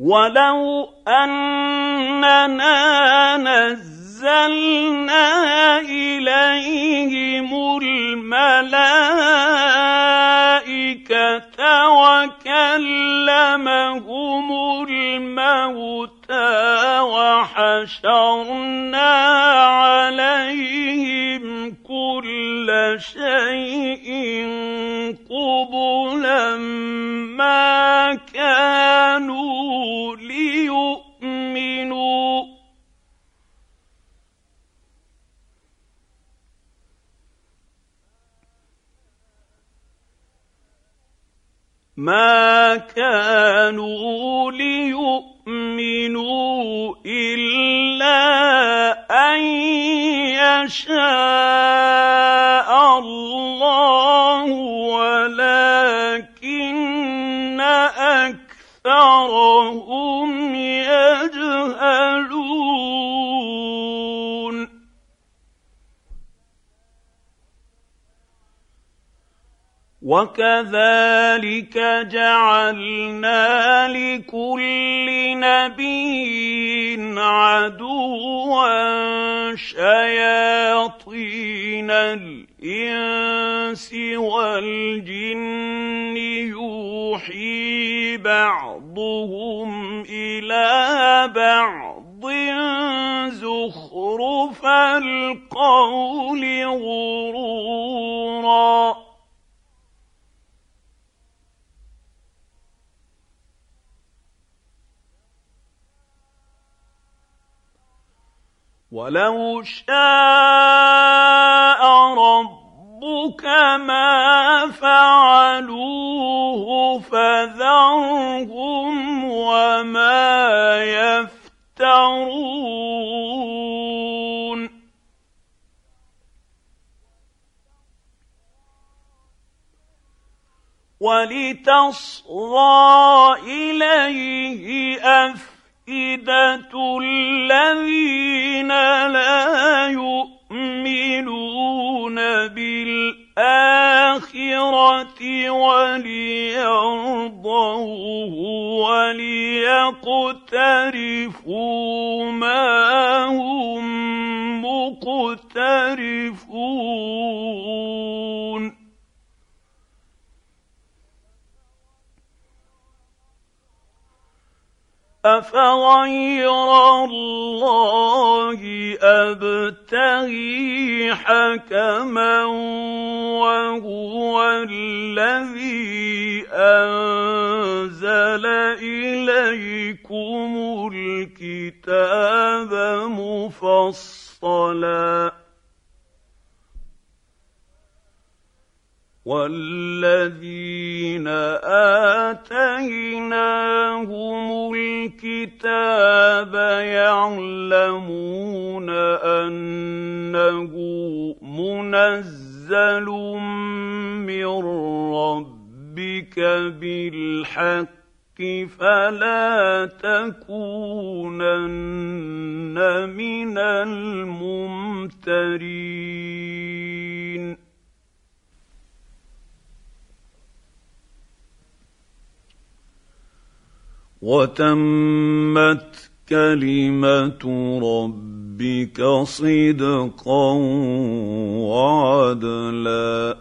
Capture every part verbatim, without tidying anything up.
ولو أننا نزلنا إليهم الملائكة وكلمهم الموتى وحشرنا عليهم كل شيء قبلا ما كانوا ليؤمنوا ما كانوا ليؤمنوا إلا أن يشاء الله ولكن أكثرهم يجهلون وكذلك جعلنا لكل نبي عدوا شياطين الإنس والجن يوحي بعضهم إلى بعض زخرف القول غرورا ولو شاء ربك ما فعلوه فذرهم وما يفترون ولتصغى إليه أفئدة أفئدة الذين لا يؤمنون بالآخرة وليرضوه وليقترفوا ما هم مقترفون أفغير الله أبتغي حكما وهو الذي أنزل إليكم الكتاب مفصلا والذين آتيناهم الكتاب يعلمون أنه منزل من ربك بالحق فلا تكونن من الممترين وتمت كلمة ربك صدقا وعدلا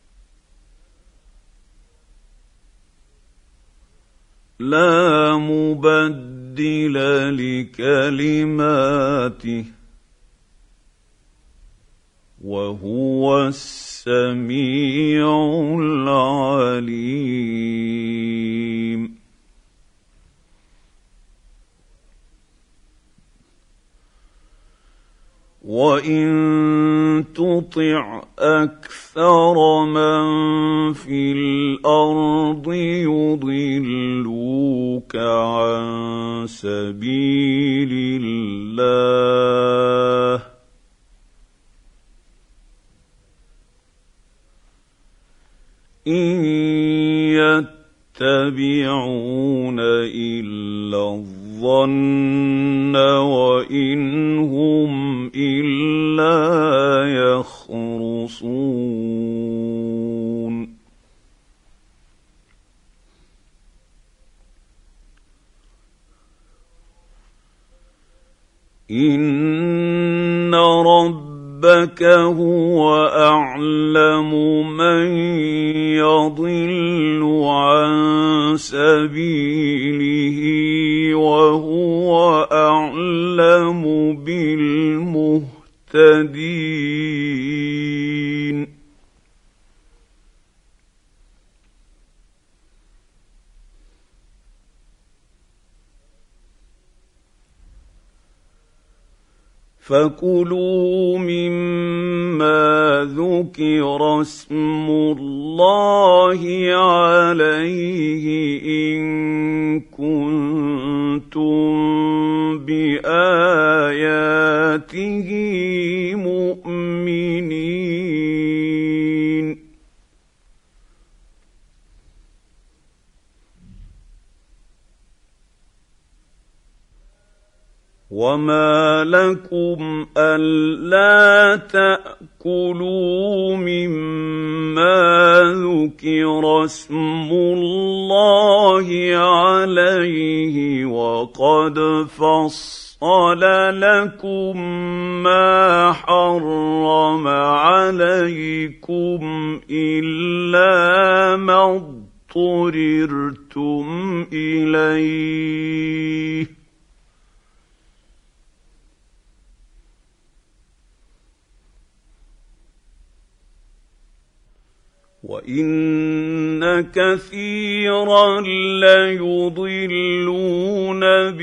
لا مبدل لكلماته وهو السميع العليم وَإِن تُطِعْ أَكْثَرَ مَن فِي الْأَرْضِ يُضِلُّوكَ عَن سَبِيلِ اللَّهِ إِن يَتَّبِعُونَ إِلَّا الظَّنَّ وَإِنْ هُمْ إِلَّا يَخْرُصُونَ إن ربك هو أعلم من يضل عن سبيله وهو أعلم بالمهتدين. فكلوا مما ذكر اسم الله عليه إن كنتم بآياته مؤمنين. وما لكم ألا تأكلوا مما ذكر اسم الله عليه وقد فصل لكم ما حرم عليكم إلا ما اضطررتم إليه وإن كثيرا ليضلون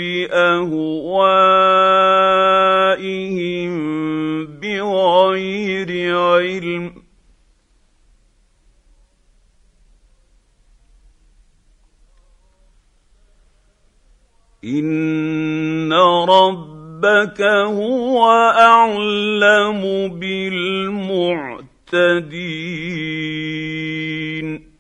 بأهوائهم بغير علم إن ربك هو أعلم بالمعتدين.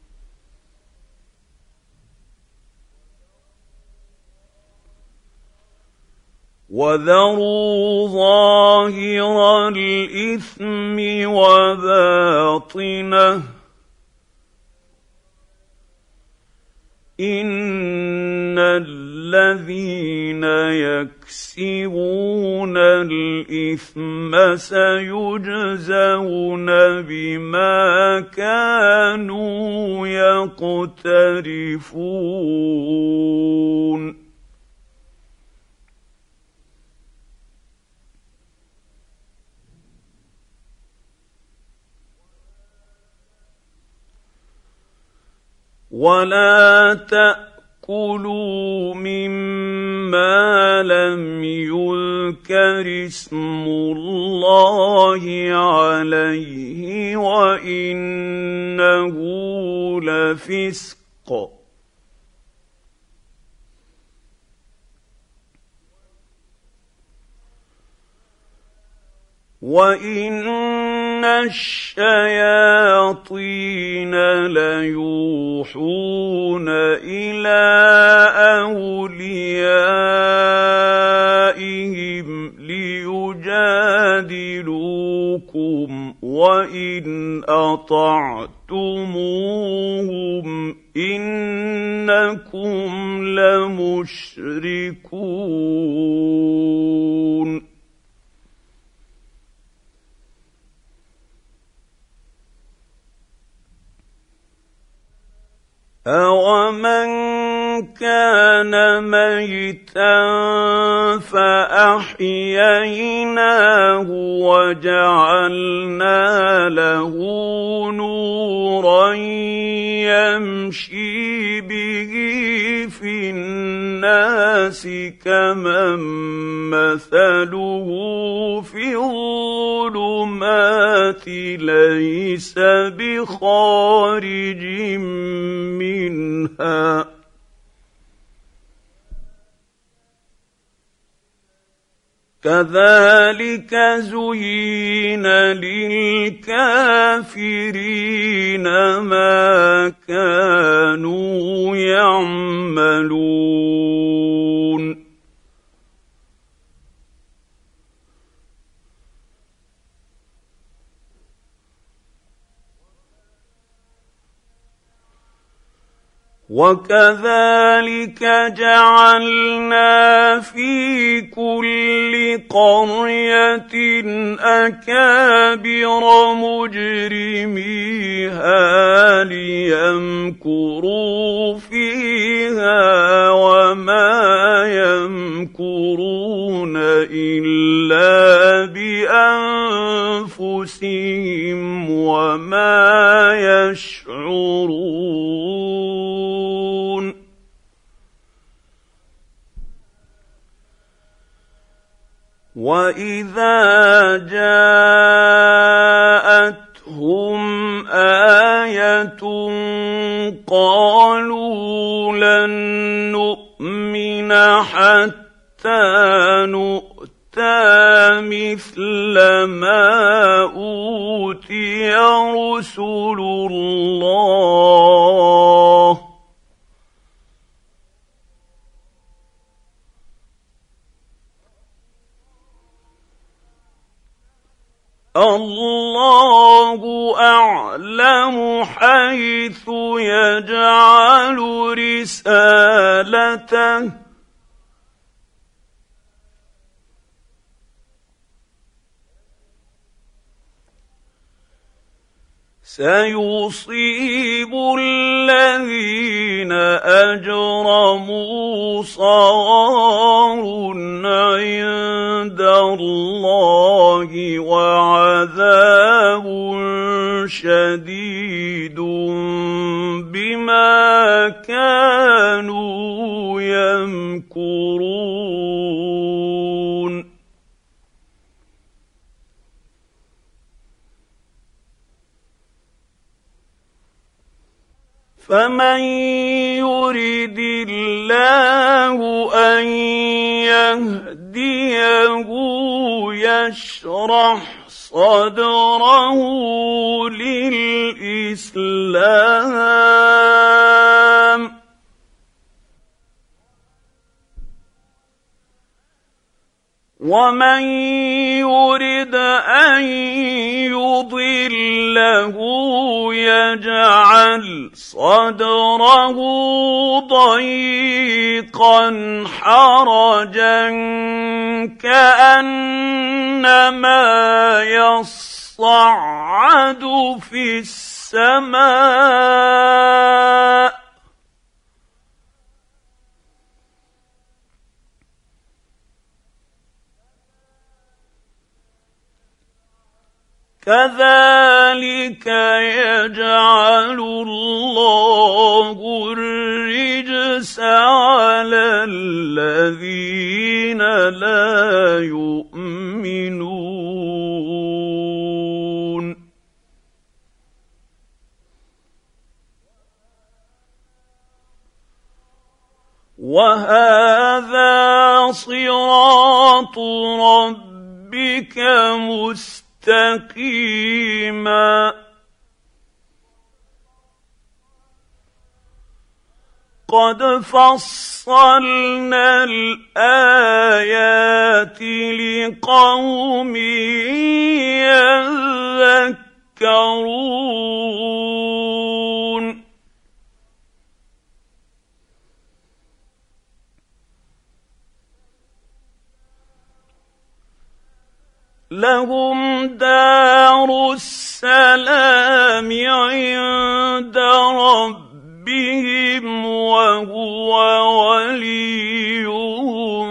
وذروا ظاهر الإثم وباطنه إن الذين يكسبون الإثم سيجزون بما كانوا يقترفون. ولا تأكلوا مما لم يذكر اسم الله عليه وإنه لفسق. وإن الشياطين ليوحون إلى أوليائهم ليجادلوكم وإن أطعتموهم إنكم لمشركون. أَوَمَنْ كَانَ مَيْتًا فَأَحْيَيْنَاهُ وَجَعَلْنَا لَهُ نُورًا يَمْشِي بِهِ فِي النَّاسِ كَمَن مَّثَلُهُ فِي الظُّلُمَاتِ لَيْسَ بِخَارِجٍ منها. كذلك زين للكافرين ما كانوا يعملون. وكذلك جعلنا في كل قرية أكابر مجرميها ليمكروا فيها وما يمكرون إلا بأنفسهم وما يشعرون. وإذا جاءتهم آية قالوا لن نؤمن حتى نؤتى مثل ما أوتي رسل الله الله أعلم حيث يجعل رسالته سيصيب الذين أجرموا صغار عند الله وعذاب شديد بما كانوا يمكرون. فمن يرد الله أن يهديه يشرح صدره للإسلام ومن يرد أن يضله يجعل صدره ضيقا حرجا كأنما يصعد في السماء كذلك يجعل الله الرجس على الذين لا يؤمنون. وهذا صراط ربك مستقيما قد فصلنا الآيات لقوم يذكرون. لهم دار السلام عند ربهم وهو وليهم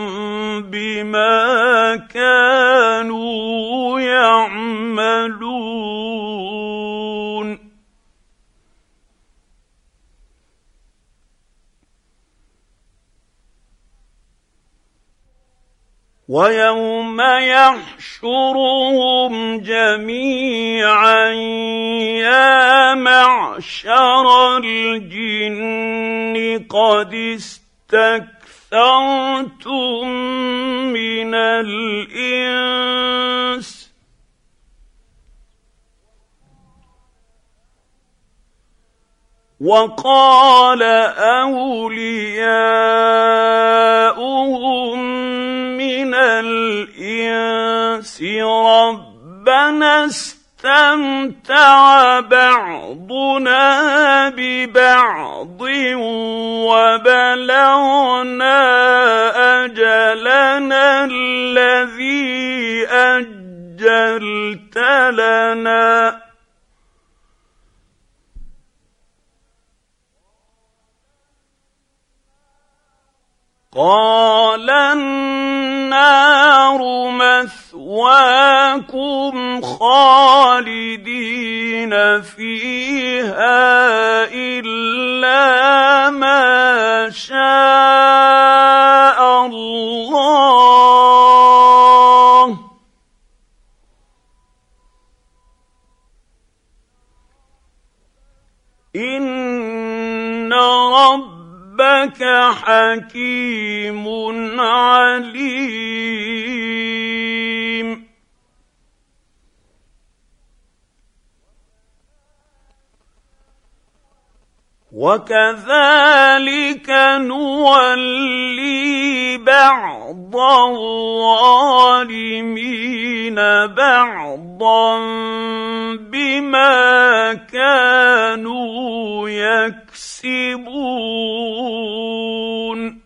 بما كانوا يعملون. ويوم يحشرهم جميعا يا معشر الجن قد استكثرتم من الإنس وقال أولياؤهم من الإنس ربنا اسْتَمْتَعَ بَعْضُنَا بِبَعْضٍ وَبَلَغْنَا أَجَلَنَا الَّذِي أَجَّلْتَ لَنَا قَالَ النَّارُ مَثْوَاكُمْ خَالِدِينَ فِيهَا إِلَّا مَا شَاءَ اللَّهُ إِنَّ رَبَّكَ حَكِيمٌ عَلِيمٌ وَكَذَلِكَ نُوَلِّي بَعْضَ الظَّالِمِينَ بَعْضًا بِمَا كَانُوا يَكْسِبُونَ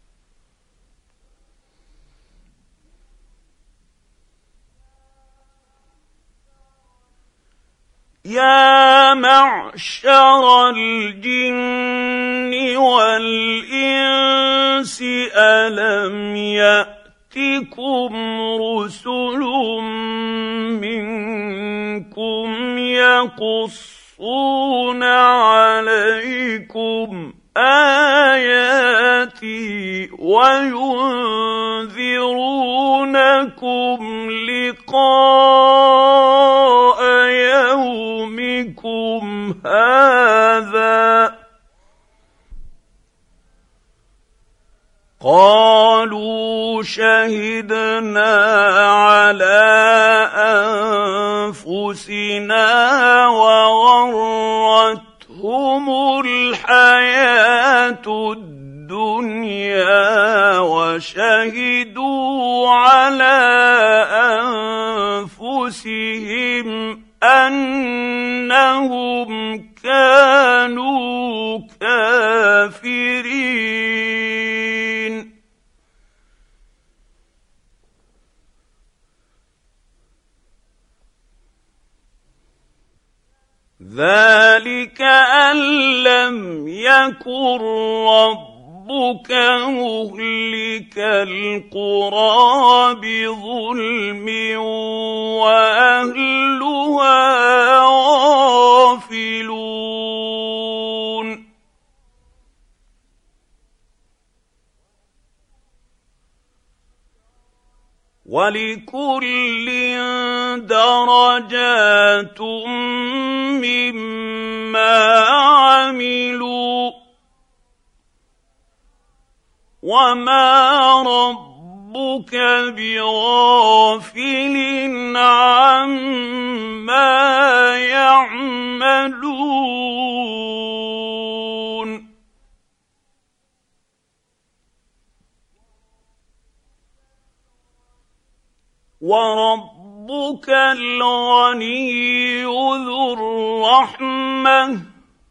يَا مَعْشَرَ الْجِنِّ وَالْإِنسِ أَلَمْ يَأْتِكُمْ رُسُلٌ مِّنكُمْ يَقُصُّونَ عَلَيْكُمْ آيَاتِي وَيُنذِرُونَكُمْ لِقَاءَ يَوْمِكُمْ هَٰذَا ۚ قَالُوا شَهِدْنَا عَلَىٰ أَنفُسِنَا وَغَرَّتْهُمُ الْحَيَاةُ الدُّنْيَا وَشَهِدُوا عَلَىٰ أَنفُسِهِمْ أَنَّهُمْ كَانُوا كَافِرِينَ ذَلِكَ أَن لَّمْ يَكُن رَّبُّكَ مُهْلِكَ الْقُرَىٰ بِظُلْمٍ وَأَهْلُهَا غَافِلُونَ وَلِكُلٍّ دَرَجَاتٌ مِّمَّا عَمِلُوا ۚ وَمَا رَبُّكَ بِغَافِلٍ عَمَّا يَعْمَلُونَ وَرَبُّكَ الْغَنِيُّ ذُو الرَّحْمَةِ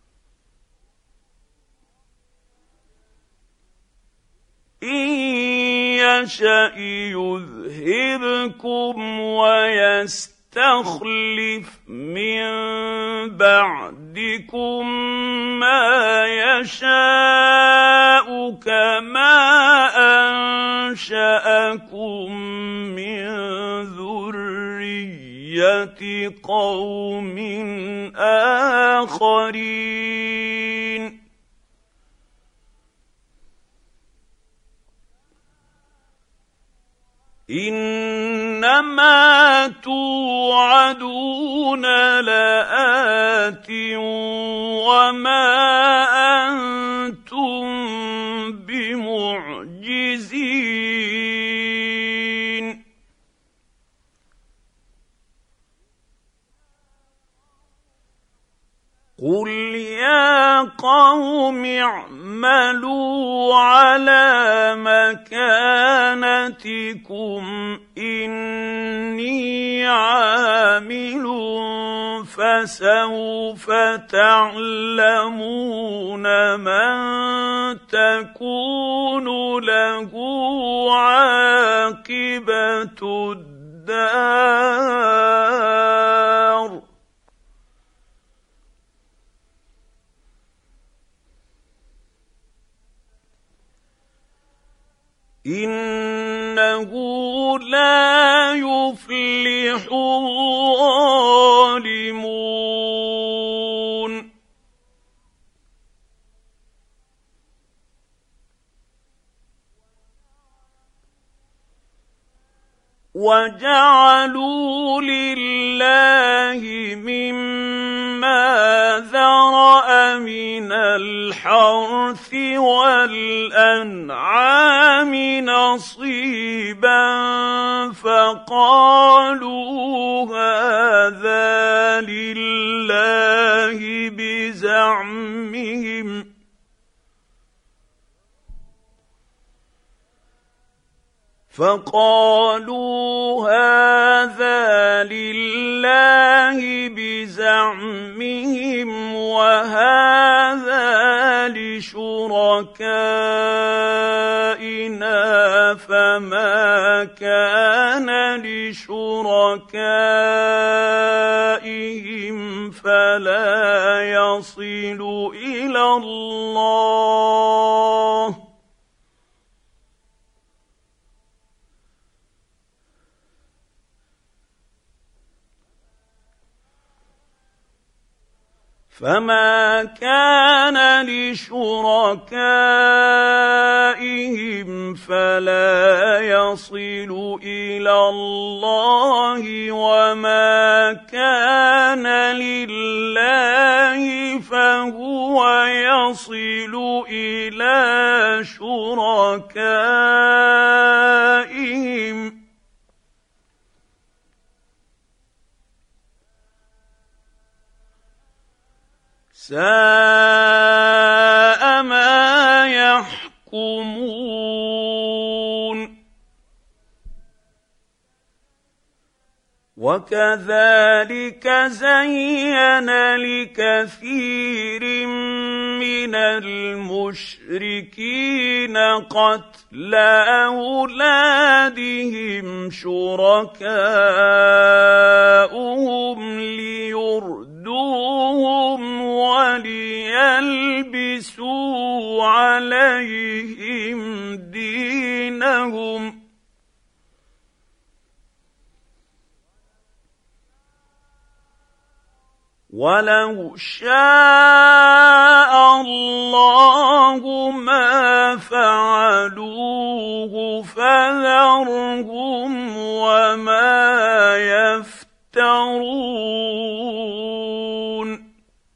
إِن يَشَأْ يُذْهِبْكُمْ وَيَسْتَخْلِفْ مِن بَعْدِكُم مَّا يَشَاءُ كَمَا أَنشَأَكُم مِّن ذُرِّيَّةِ قَوْمٍ آخَرِينَ إِنَّمَا تُوعَدُونَ لَآتٍ وَمَا أَنتُم بِمُعْجِزِينَ قُلْ يَا قَوْمِ اعْمَلُوا عَلَىٰ مَكَانَتِكُمْ إِنِّي عامل فسوف تعلمون من تكون له عاقبة الدار إنه لا يفلح الظالمون وجعلوا لله مما ذرأ من الحرث والأنعام نصيبا فقالوا هذا لله بزعمهم فقالوا هذا لله بزعمهم وهذا لشركائنا فما كان لشركائهم فلا يصل إلى الله فما كان لشركائهم فلا يصل إلى الله وما كان لله فهو يصل إلى شركائهم ساء ما يحكمون وكذلك زين لكثير من المشركين قتل أولادهم شركاؤهم ليردوهم وليلبسوا عليهم دينهم ولو شاء الله ما فعلوه فذرهم وما يفترون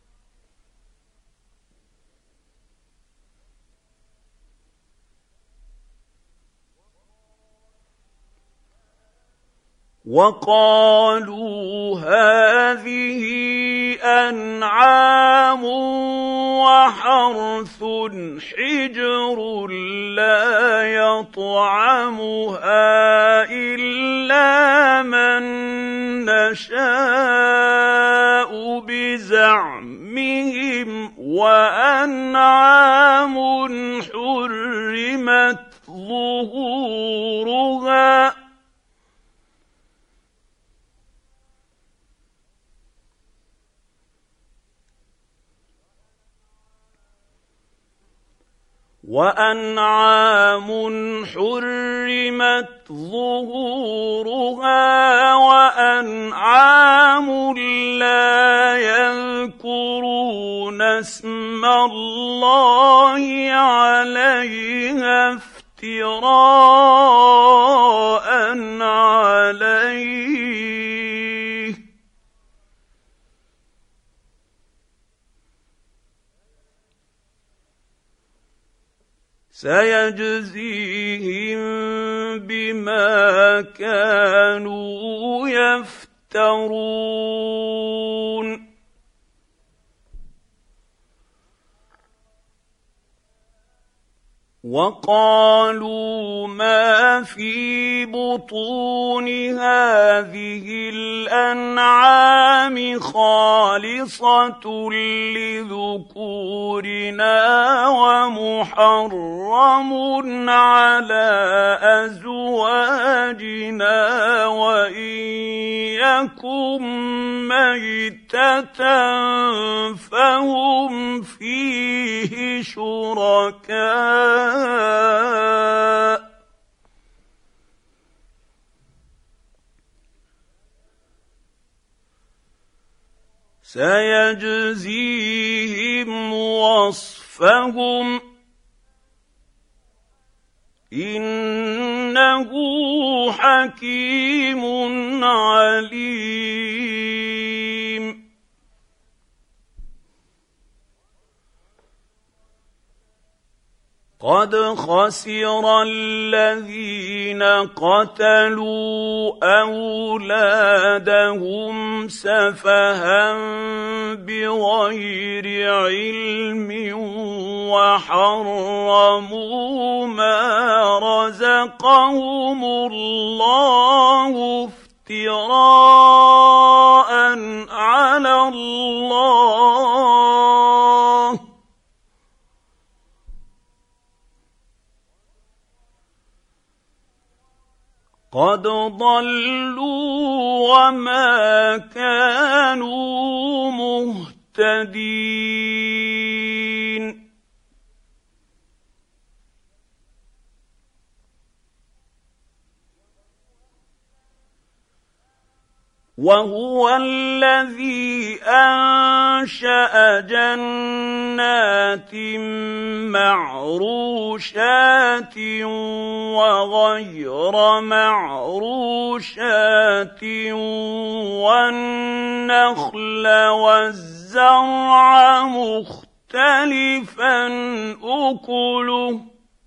وقالوا هذه أنعام وحرث حجر لا يطعمها إلا من نشاء بزعمهم وأنعام حرمت ظهورها وأنعام حرمت ظهورها وأنعام لا يذكرون اسم الله عليها افتراء عليه سيجزيهم بما كانوا يفترون وقالوا ما في بطون هذه الأنعام خالصة لذكورنا ومحرم على أزواجنا وإن يكن ميتة فهم فيه شركاء سيجزيهم وصفهم إنه حكيم عليم قد خسر الذين قتلوا أولادهم سفها بغير علم وحرموا ما رزقهم الله افتراء على الله قد ضلوا وما كانوا مهتدين وهو الذي أنشأ جنات معروشات وغير معروشات والنخل والزرع مختلفا أكله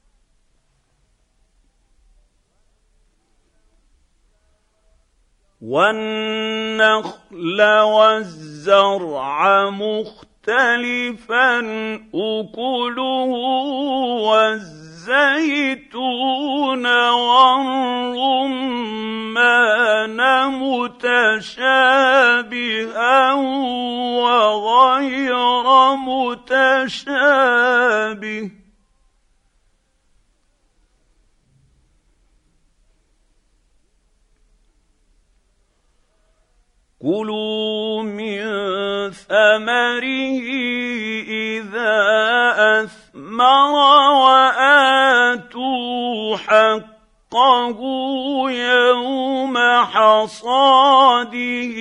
والنخل والزرع مختلفا أكله والزيتون والرمان متشابها وغير متشابه كلوا من ثمره إذا أثمر وآتوا حقه يوم حصاده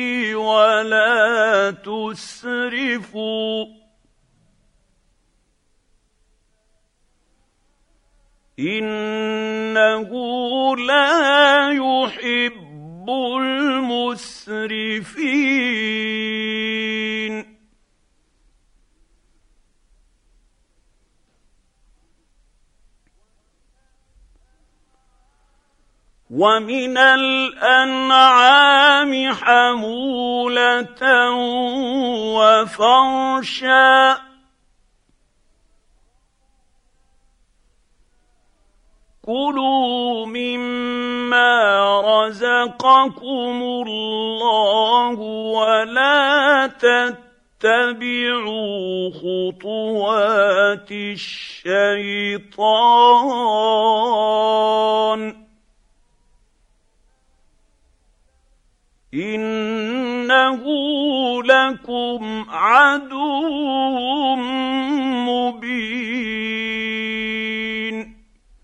ولا تسرفوا إنه لا يحب المسرفين ومن الأنعام حمولة وفرشا كلوا مما رزقكم الله ولا تتبعوا خطوات الشيطان إنه لكم عدو مبين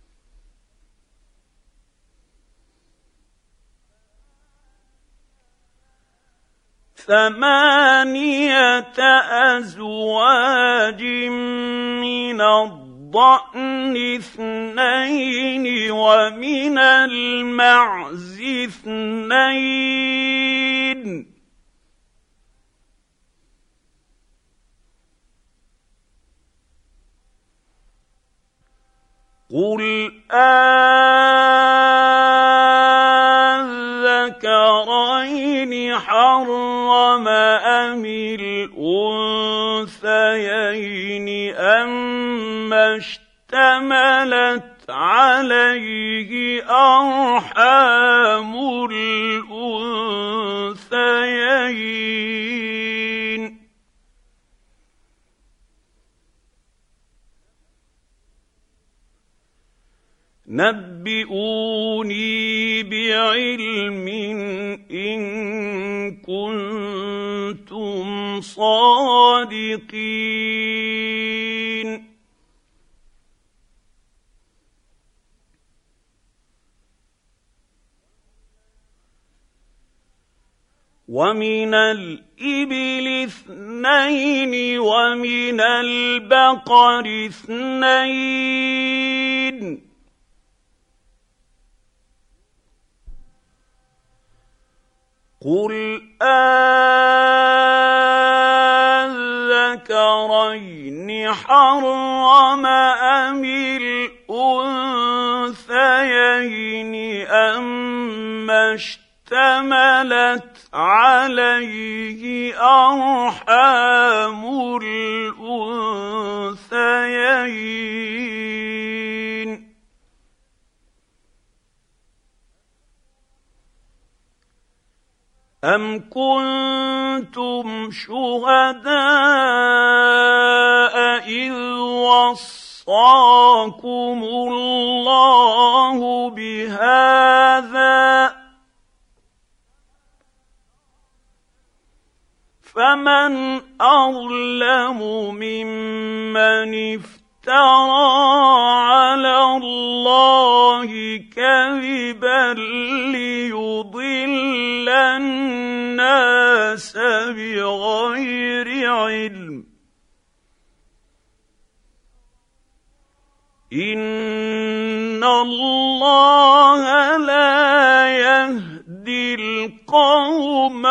ثمانية أزواج من الضأن اثنين ومن المعز اثنين قل آذكرين حرم أم الأنثيين أما اشتملت اشتملت عليه أرحام الأنثيين نبئوني بعلم إن كنتم صادقين ومن الإبل اثنين ومن البقر اثنين قل أذكرين حرم أم الأنثيين أما اشتملت عليه أرحام الأنثيين أم كنتم شهداء إذ وصاكم الله بهذا فمن أظلم ممن افترى على الله كذبا ليضل الناس بغير علم إن الله لا يهدي القوم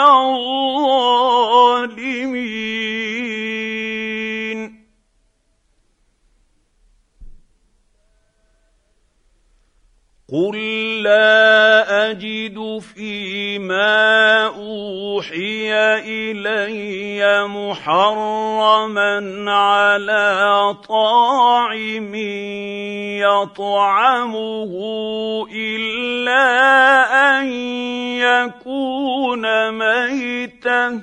الظالمين قل لا أجد فيما أوحي إلي محرما على طاعم يطعمه إلا أن يكون ميتاً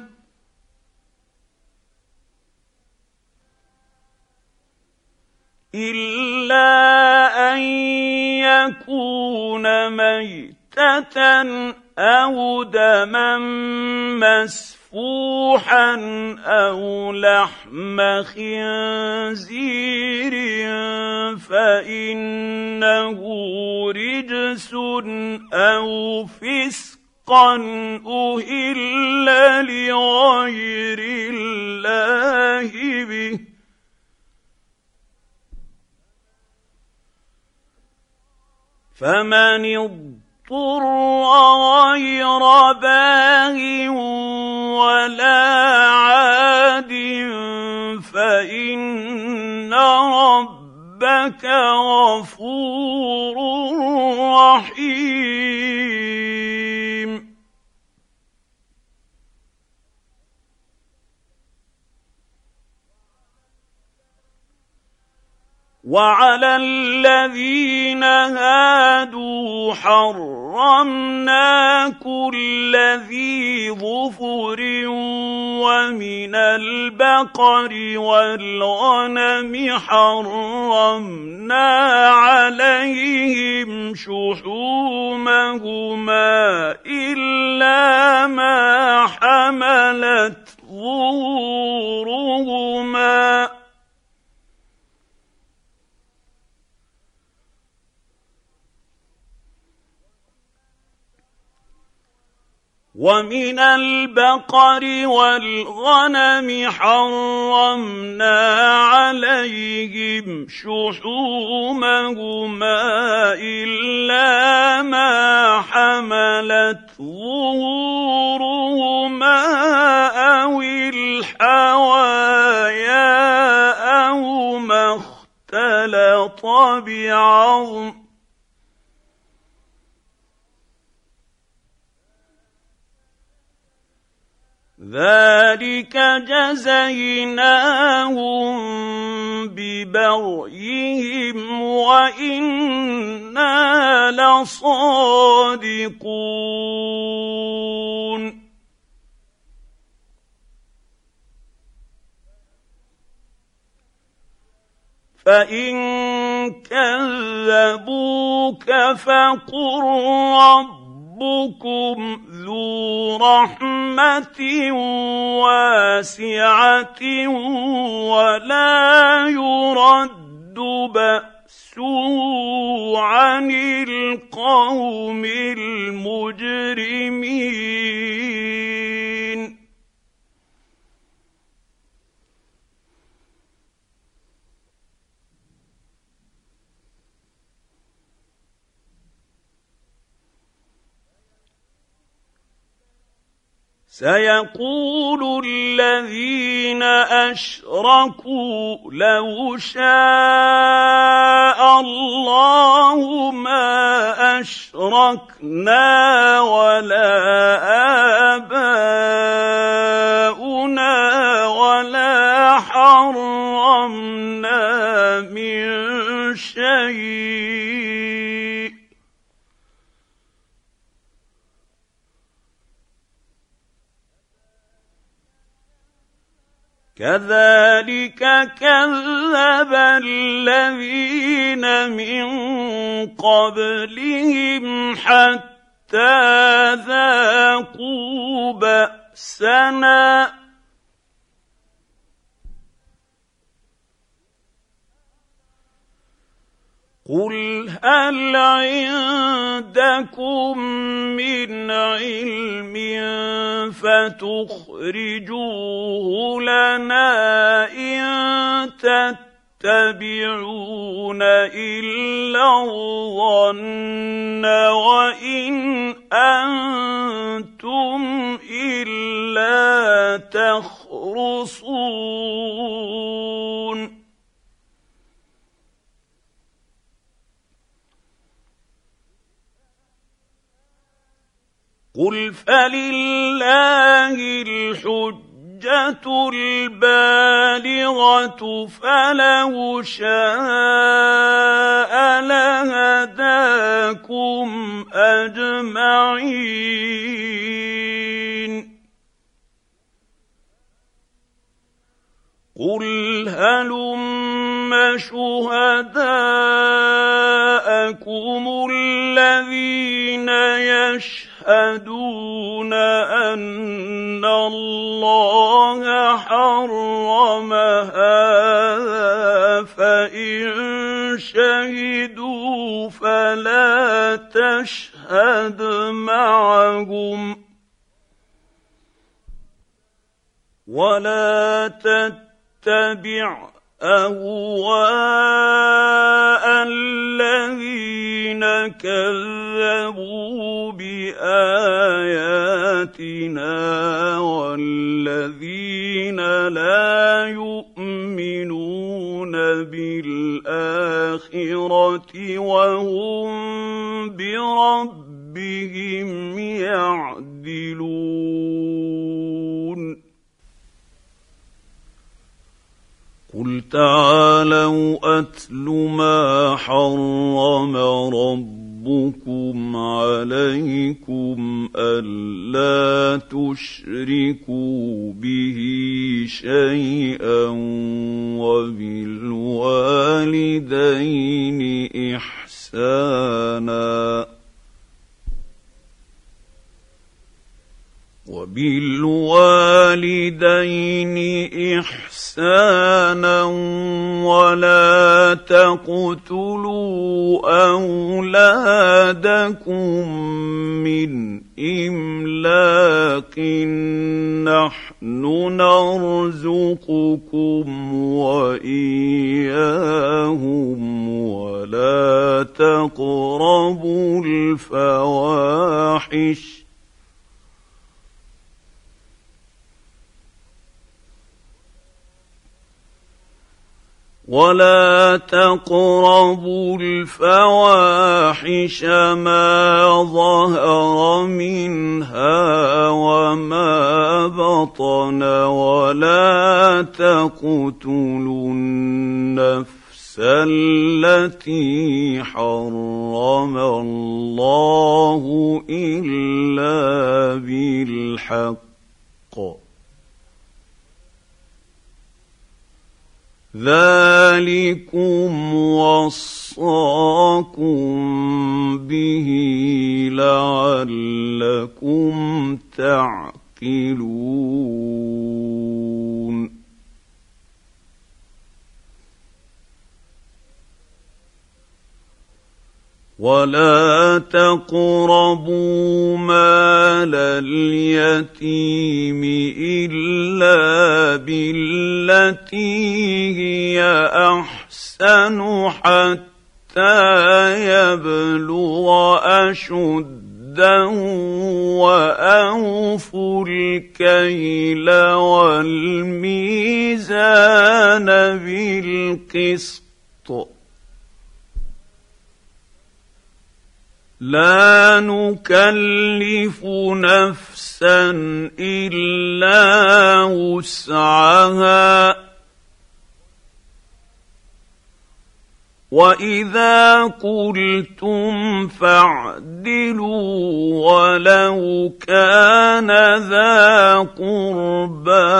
إلا أن يكون ميتة أو دما مسفوحا أو لحم خنزير فإنه رجس أو فسقا أهل لغير الله به فمن اضطر غير باغ ولا عاد فإن ربك غفور رحيم وعلى الذين هادوا حرمنا كل ذي ظفر ومن البقر والغنم حرمنا عليهم شحومهما إلا ما حملت ظهورهما ومن البقر والغنم حرمنا عليهم شحومهما إلا ما حملت ظهورهما أو الحوايا أو ما اختلط بعظم ذلك جزيناهم ببغيهم وإنا لصادقون فإن كذبوك فقل ربكم ذو رحمة واسعة ولا يرد بأسه عن القوم المجرمين سيقول الذين أشركوا لو شاء الله ما أشركنا ولا آباؤنا ولا حرمنا من شيء كذلك كذب الذين من قبلهم حتى ذاقوا بأسنا قل هل عندكم من علم فتخرجوه لنا إن تتبعون إلا الظن وإن أنتم إلا تخرصون قل فلله الحجة البالغة فلو شاء لهداكم أجمعين قل هلم شهداءكم الذين يشهدون أن الله حرم هذا فإن شهدوا فلا تشهد معهم ولا تتبع أهواء الذين كذبوا بآياتنا والذين لا يؤمنون بالآخرة وهم بربهم يعدلون قل تعالوا أتل ما حرم ربكم عليكم ألا تشركوا به شيئا وبالوالدين إحسانا وبالوالدين إحسانا ولا تقتلوا أولادكم من إملاق نحن نرزقكم وإياهم ولا تقربوا الفواحش ولا تقربوا الفواحش ما ظهر منها وما بطن ولا تقتلوا النفس التي حرم الله إلا بالحق ذلكم وصاكم به لعلكم تعقلون ولا تقربوا مال اليتيم إلا بالتي هي أحسن حتى يبلغ أشده وأوفوا الكيل والميزان بالقسط لا نكلف نفسا إلا وسعها وإذا قلتم فاعدلوا ولو كان ذا قربى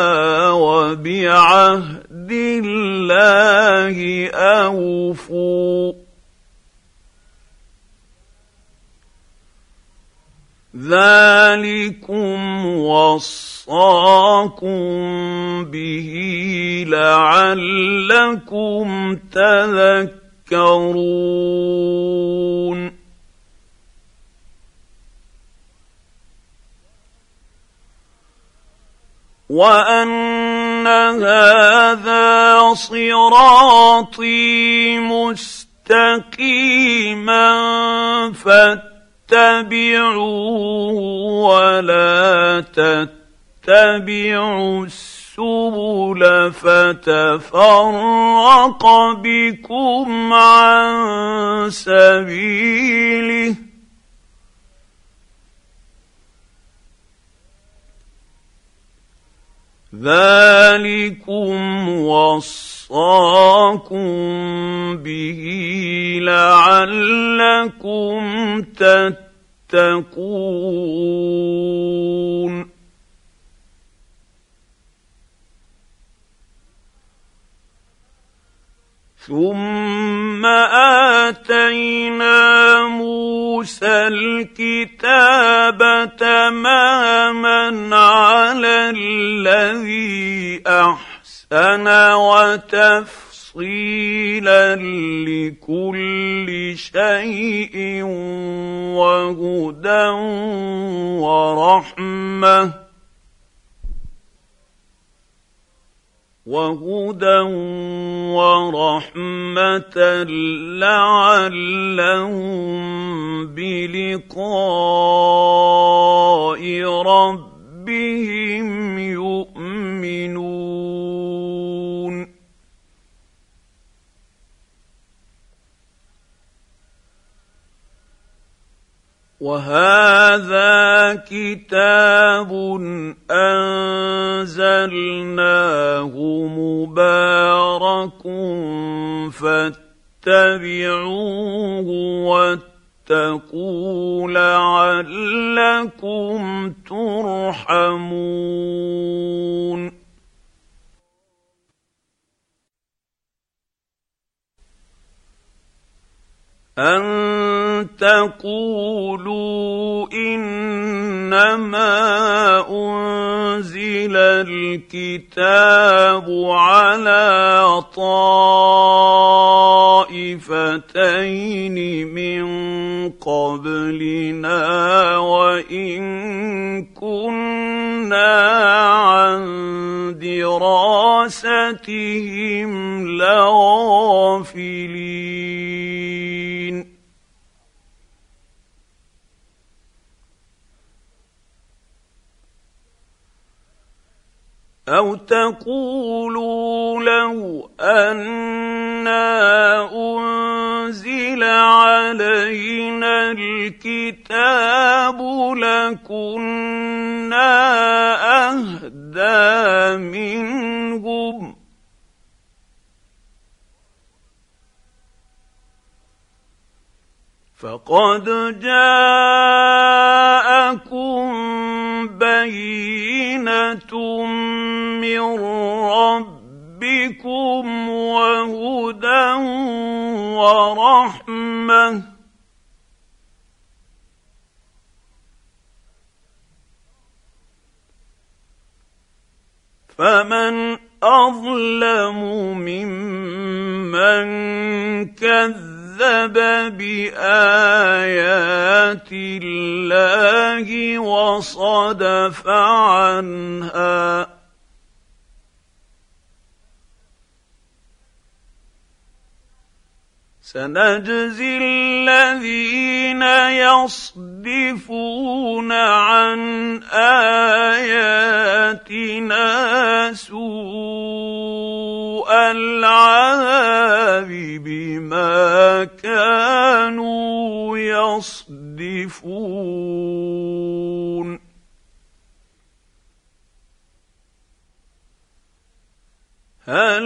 وبعهد الله أوفوا ذلكم وصاكم به لعلكم تذكرون وأن هذا صراطي مستقيما فاتقوا اتبعوه ولا تتبعوا السبل فتفرق بكم عن سبيله ذلكم وصاكم به لعلكم تتقون ثم آتينا موسى الكتاب تماما على الذي أحسن وتفصيلا لكل شيء وهدى ورحمة وهدى ورحمة لعلهم بلقاء ربهم يؤمنون وهذا كتاب أنزلناه مبارك فاتبعوه واتقوا لعلكم ترحمون أن تقولوا إنما أنزل الكتاب على طائفتين من قبلنا وإن كنا عن دراستهم لغافلين أو تقولوا لو أن أنزل علينا الكتاب لكنا أهدى منهم فقد جاءكم بينة من ربكم وهدى ورحمة فمن أظلم ممن كذب بآيات الله وصدف عنها سنجزي الذين يصدفون عن آياتنا سوء العذاب بما كانوا يصدفون هل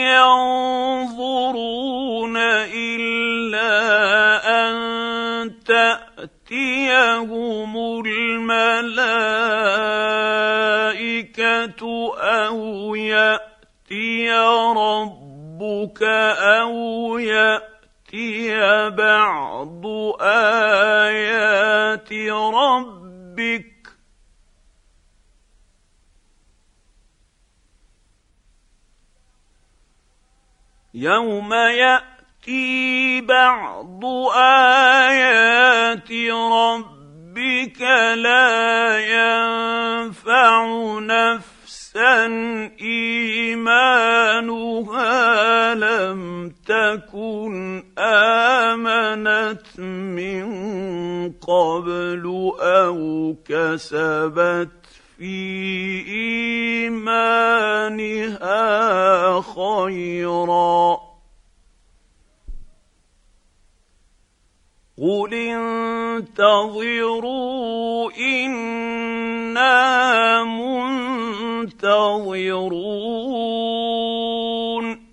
ينظرون إلا أن تأتيهم الملائكة أو يأتي ربك أو يأتي بعض آيات ربك يوم يأتي بعض آيات ربك لا ينفع نفسا إيمانها لم تكن آمنت من قبل أو كسبت في إيمانها خيرا قل انتظروا إنا منتظرون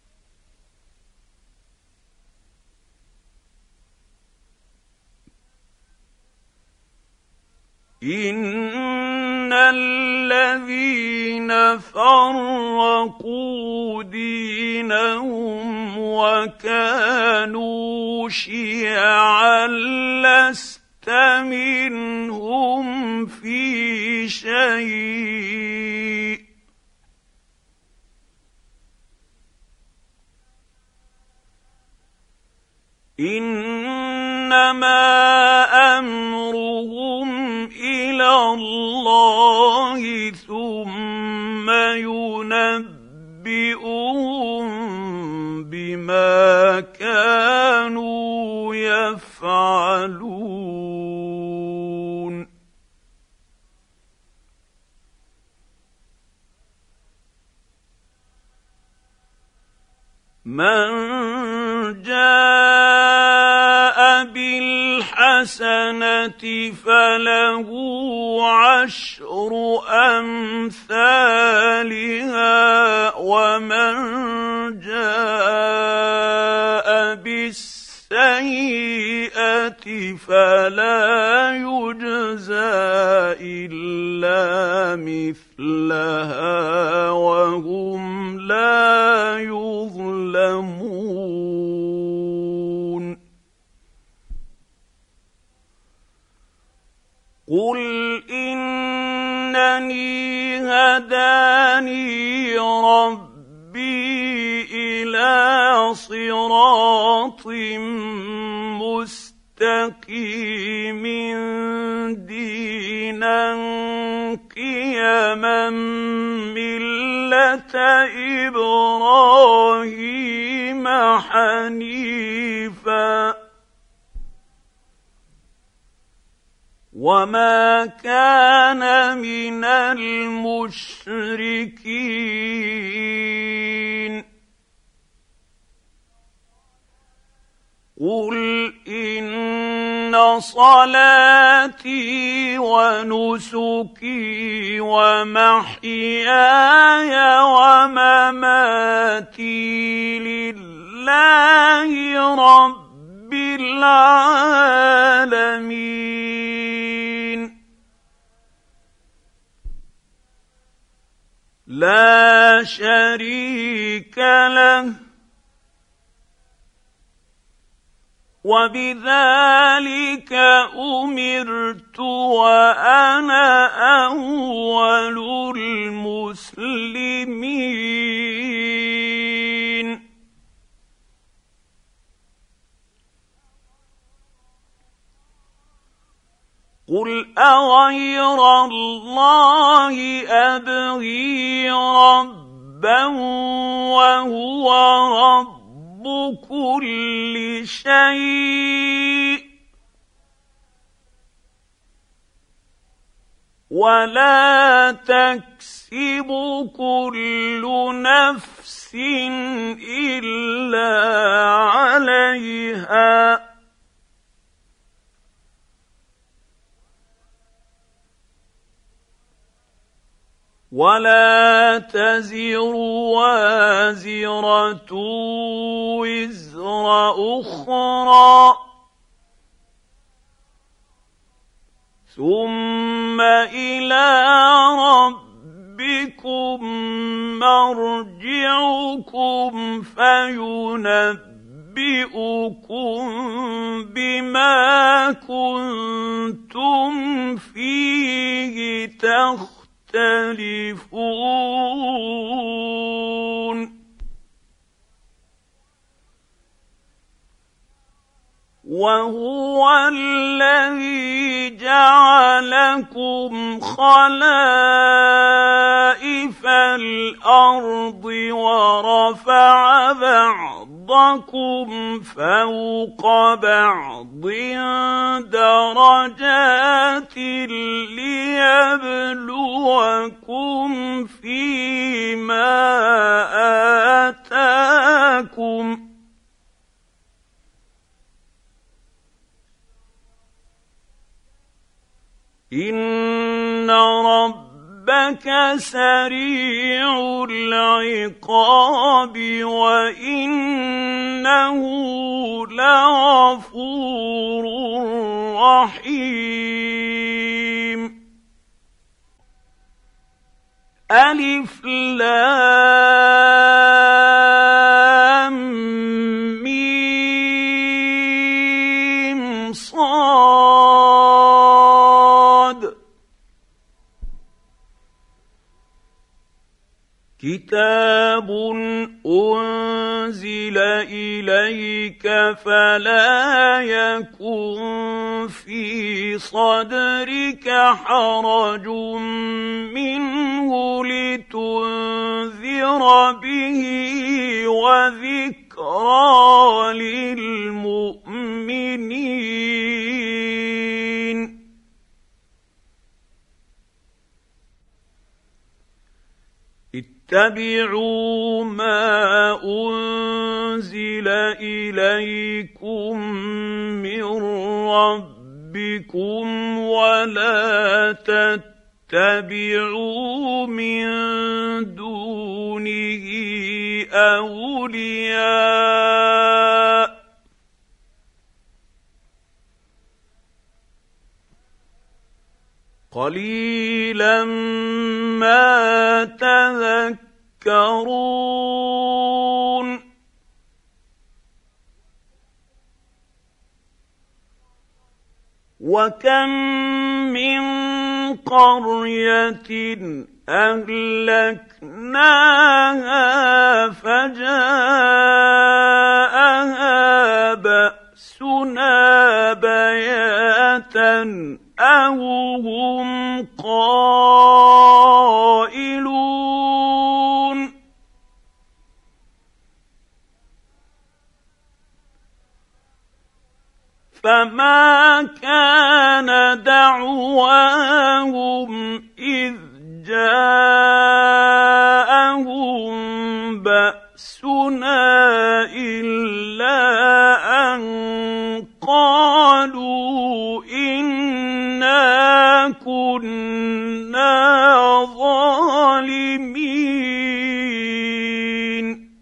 إن الذين فرقوا دينهم وكانوا شيعا لست منهم في شيء إنما أمرهم إلى الله ثم ينبئهم بما كانوا يفعلون من جاء بالحسنة فله عشر أمثالها ومن جاء بالسيئة فلا يجزى إلا مثلها وهم لا يظلمون قل إنني هداني ربي إلى صراط مستقيم دينا قيما ملة إبراهيم حنيفا وما كان من المشركين قل إن صلاتي ونسكي ومحياي ومماتي لله رب العالمين لا شريك له وبذلك أمرت وأنا أول المسلمين قل أغير الله أبغي ربا وهو رب كل شيء ولا تكسب كل نفس إلا عليها ولا تزر وازرة وزر أخرى ثم إلى ربكم مرجعكم فينبئكم بما كنتم فيه تختلفون تختلفون وهو الذي جعلكم خلائف الأرض ورفع بعضكم فوق بعض درجات ليبلوكم فيما آتاكم إن ربك سريع العقاب وإنه لغفور رحيم ألف لام ميم صاد كتاب أنزل إليك فلا يكن في صدرك حرج منه لتنذر به وذكرى للمؤمنين اتبعوا ما أنزل إليكم من ربكم ولا تتبعوا من دونه أولياء قليلا ما تذكرون وكم من قرية أهلكناها فجاءها بأسنا بياتا أو هم قائلون فما كان دعواهم إذ جاءهم بأسنا إلا أن أن قالوا إنا كنا ظالمين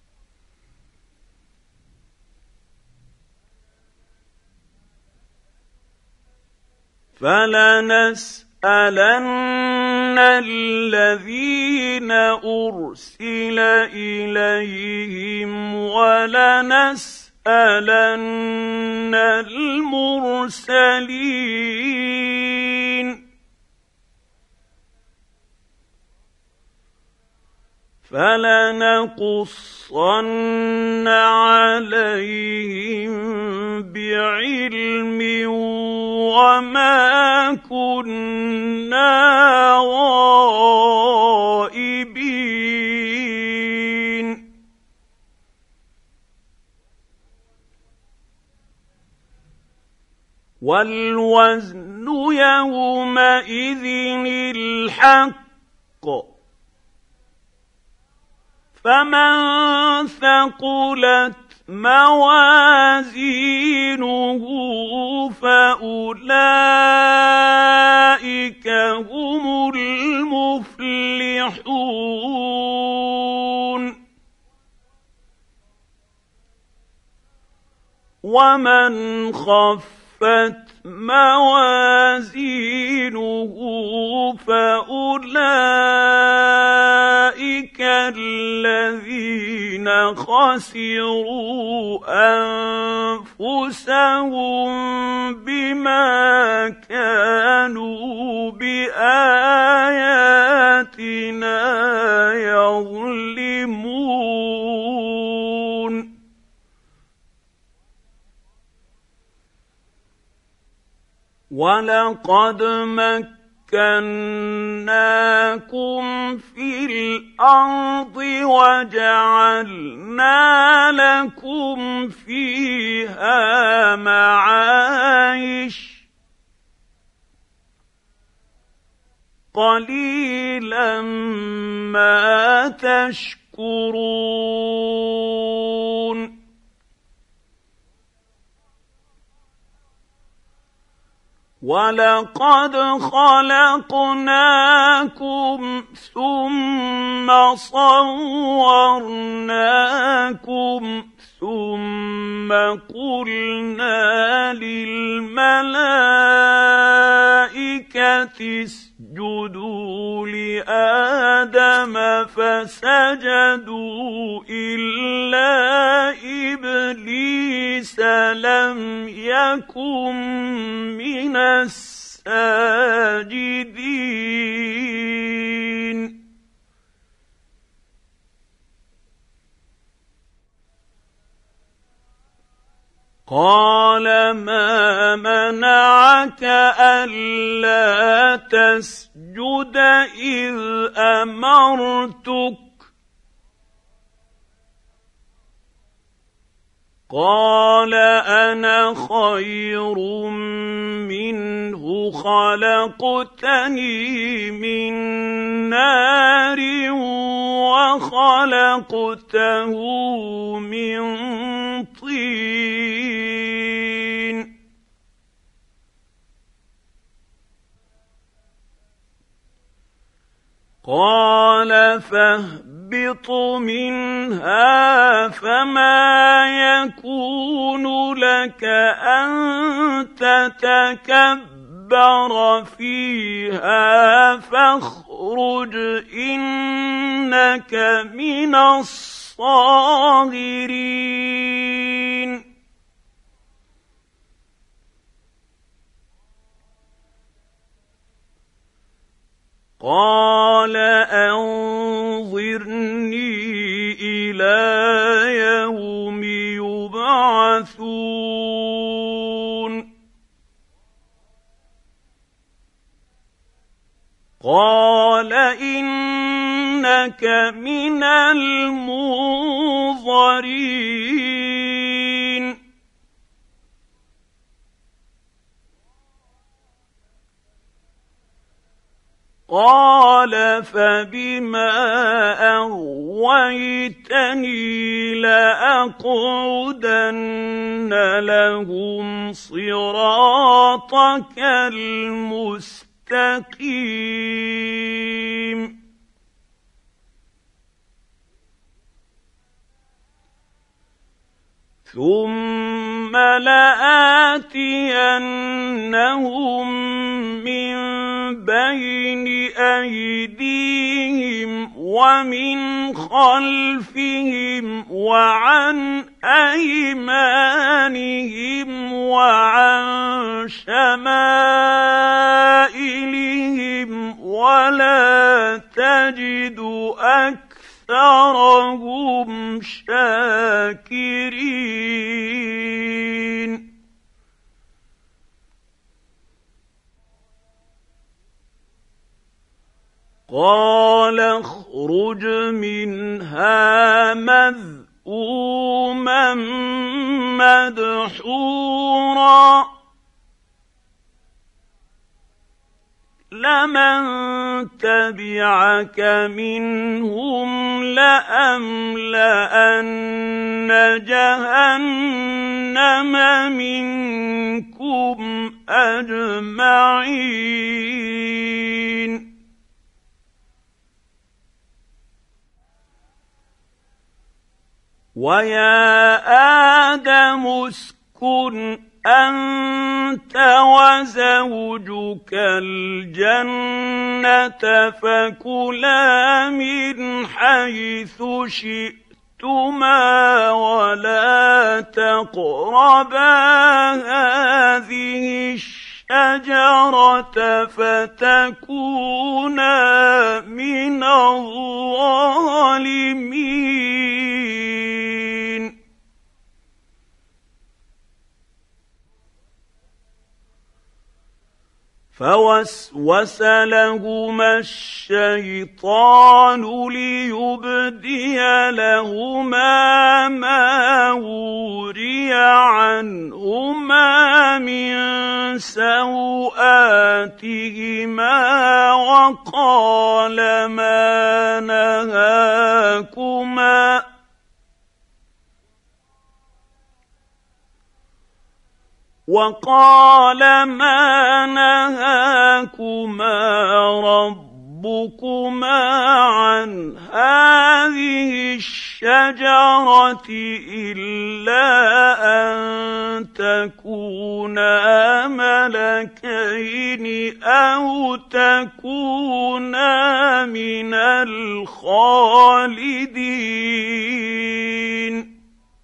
فلنسألن الذين أرسل إليهم ولنسألن المرسلين فلنقصن عليهم بعلم وما كنا غائبين والوزن يومئذ الحق فمن ثقلت موازينه فأولئك هم المفلحون ومن خفت موازينه فأولئك الذين خسروا أنفسهم بما كانوا بآياتنا يظلمون ولقد مكناكم في الأرض وجعلنا لكم فيها معايش قليلا ما تشكرون وَلَقَدْ خَلَقْنَاكُمْ ثُمَّ صَوَّرْنَاكُمْ ثُمَّ قُلْنَا لِلْمَلَائِكَةِ اسْجُدُوا لِآدَمَ فَسَجَدُوا إِلَّا إِبْلِيسَ لَمْ يَكُنْ مِنَ السَّاجِدِينَ قَالَ مَا مَنَعَكَ أَلَّا تَسْجُدَ إِذْ أَمَرْتُكَ قَالَ أَنَا خَيْرٌ مِّنْهُ خَلَقْتَنِي مِن نَّارٍ وَخَلَقْتَهُ مِن طِينٍ قَالَ فَاهْبِطْ مِنْهَا فَمَا يَكُونُ لَكَ أَن تَتَكَبَّرَ فِيهَا فَاخْرُجْ إِنَّكَ مِنَ الصَّاغِرِينَ قَالَ أَنظِرْنِي إِلَىٰ يَوْمِ يُبْعَثُونَ قَالَ إِنَّكَ مِنَ الْمُنظَرِينَ قَالَ فَبِمَا أَغْوَيْتَنِي لَأَقْعُدَنَّ لهم صراطك المستقيم ثم لآتينهم من بين أيديهم ومن خلفهم وعن أيمانهم وعن شمائلهم ولا تجد أكثرهم شاكرين قال اخرج منها مذءوما مدحورا لمن تبعك منهم لأملأن جهنم منكم أجمعين ويا آدم اسكن أنت وزوجك الجنة فكلا من حيث شئتما ولا تقربا هذه الشجرة فتكونا من الظالمين فوسوس لهما الشيطان ليبدي لهما ما وري عنهما من سوآتهما وقال ما نهاكما وقال ما نهاكما ربكما عن هذه الشجرة إلا أن تكونا ملكين أو تكونا من الخالدين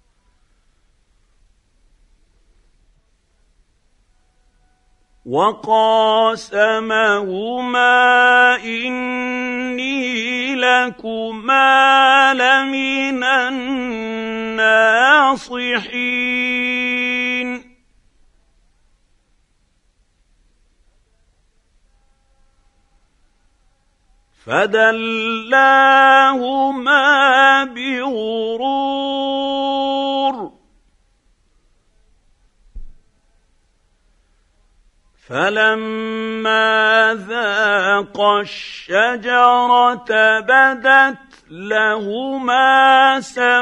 وقاسمهما إني لكما لمن الناصحين فدلاهما بغرور فلما ذاقا الشجرة بدت لهما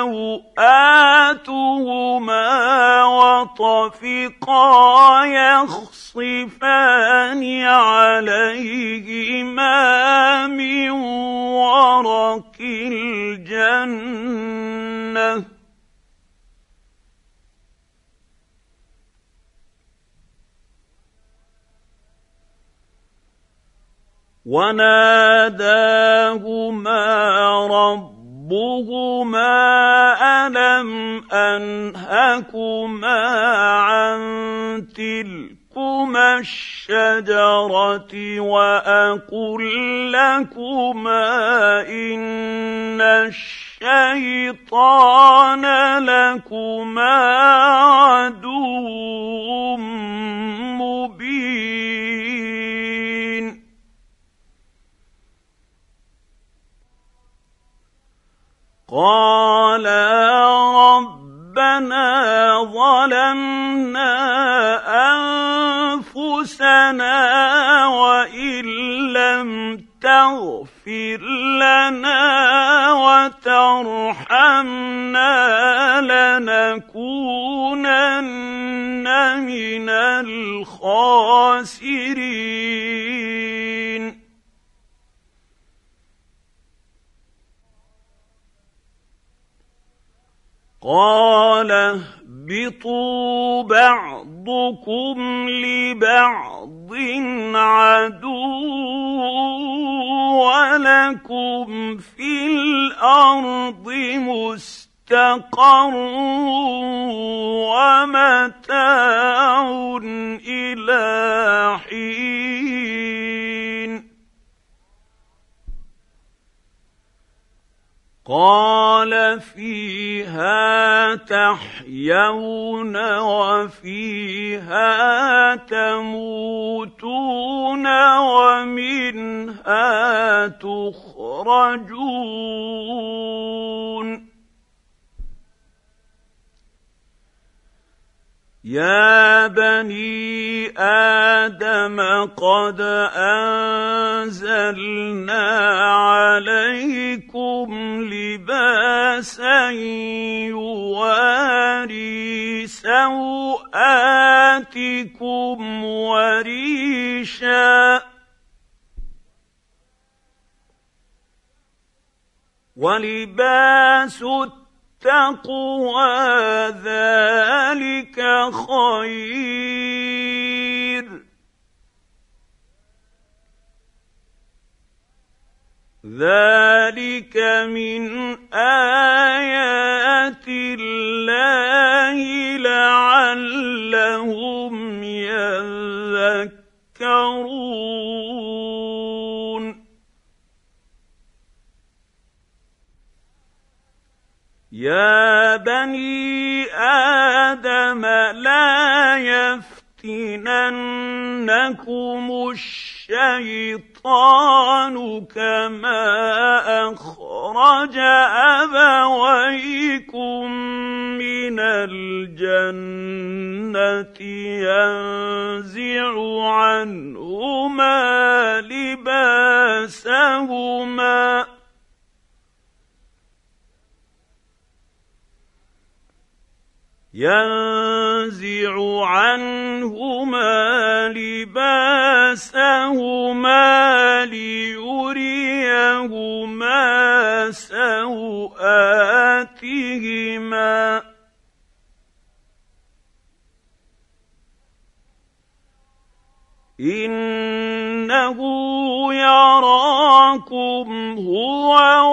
سوآتهما وطفقا يخصفان عليهما من ورق الجنة وناداهما ربهما ألم أنهكما عن تلكما الشجرة وأقل لكما إن الشيطان لكما عدو مبين قالا ربنا ظلمنا أنفسنا وإن لم تغفر لنا وترحمنا لنكونن من الخاسرين. قال اهبطوا بعضكم لبعض عدو ولكم في الأرض مستقر ومتاع إلى حين. قال فيها تحيون وفيها تموتون ومنها تخرجون. يا بني آدم قد أنزلنا عليكم لباسا يواري سوآتكم وريشا ولباس التقوى ذلك خير ذلك من آيات الله لعلهم يذكرون. يا بني آدم لا يفتننكم الشيطان كما أخرج أبويكم من الجنة ينزع عنهما لباسهما ينزع عنهما لباسهما ليريهما سوآتهما إنه يراكم هو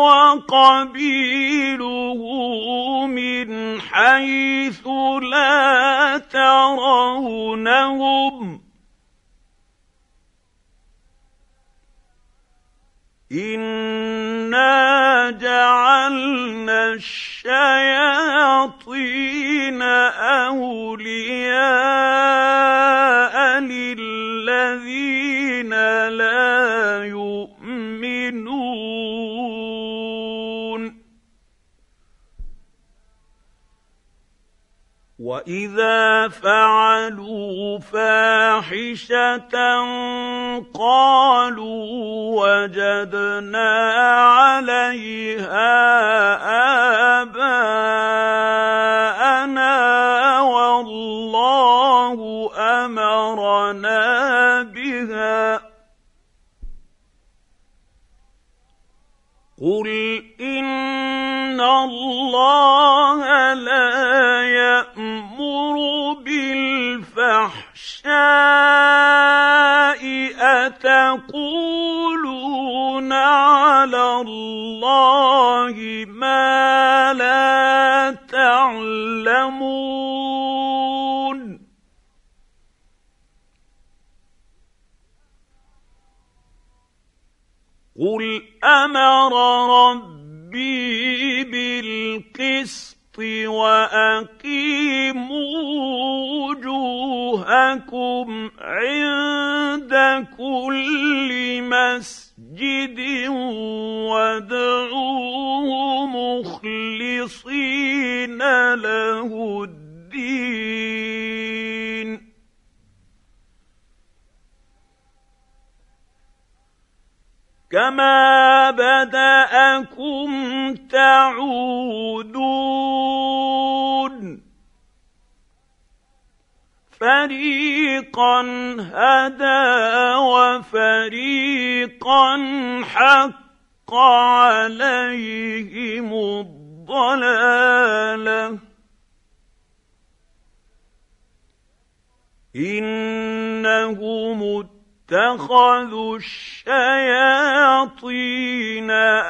وقبيله من حيث لا ترونهم إنا جعلنا الشياطين أولياء للذين لا يؤمنون. وإذا فعلوا فاحشة قالوا وجدنا عليها آباءنا والله أمرنا بها قل إن الله لا يأمر بالفحشاء أتقولون على الله ما لا تعلمون. قل أمر ربي بالقسط وأقيموا وجوهكم عند كل مسجد وادعوه مخلصين له الدين كما بدأكم تعودون فَرِيقًا هَدَىٰ وَفَرِيقًا حَقَّ عَلَيْهِمُ الضَّلَالَةُ ۗ إِنَّهُمُ اتَّخَذُوا الشَّيَاطِينَ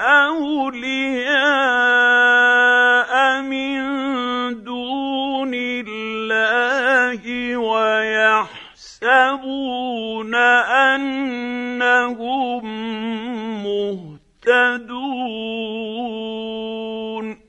أَوْلِيَاءَ مِن دُونِ اللَّهِ وَيَحْسَبُونَ أَنَّهُم مُّهْتَدُونَ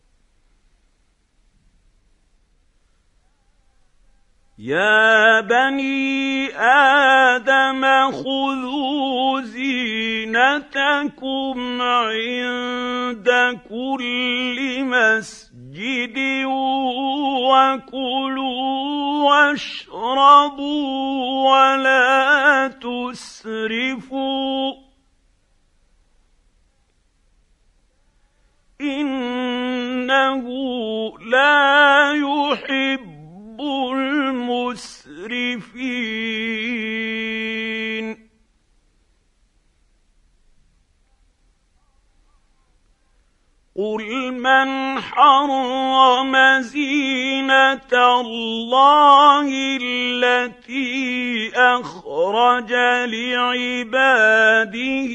يَا بَنِي آدَمَ خُذُوا زِينَتَكُمْ عِندَ كُلِّ مَسْجِدٍ وَكُلُوا وَاشْرَبُوا وَلَا تُسْرِفُوا إِنَّهُ لَا يُحِبُّ المسرفين قل من حرم زينة الله التي أخرج لعباده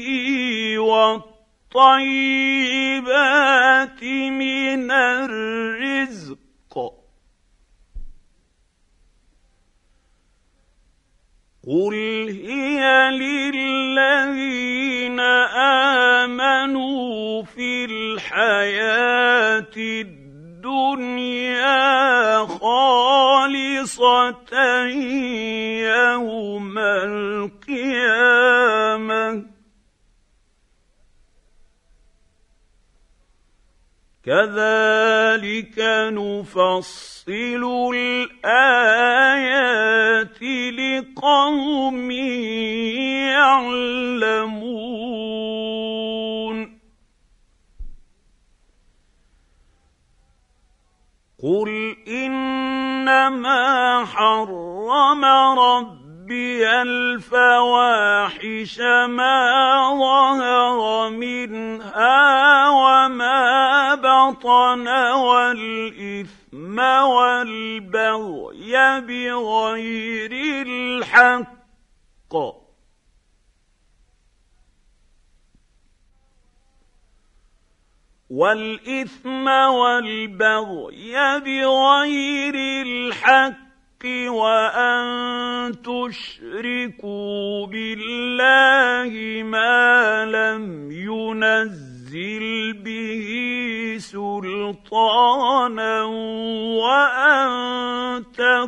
والطيبات من الرزق قل هي للذين آمنوا في الحياة الدنيا خالصة يوم القيامة كذلك نفصل الآيات لقوم يعلمون قل إنما حرم ربي الفواحش ما ظهر منها وما بطن والإثم والبغي بغير الحق والإثم والبغي بغير الحق وأن تشركوا بالله ما لم ينزل به سلطانا وأن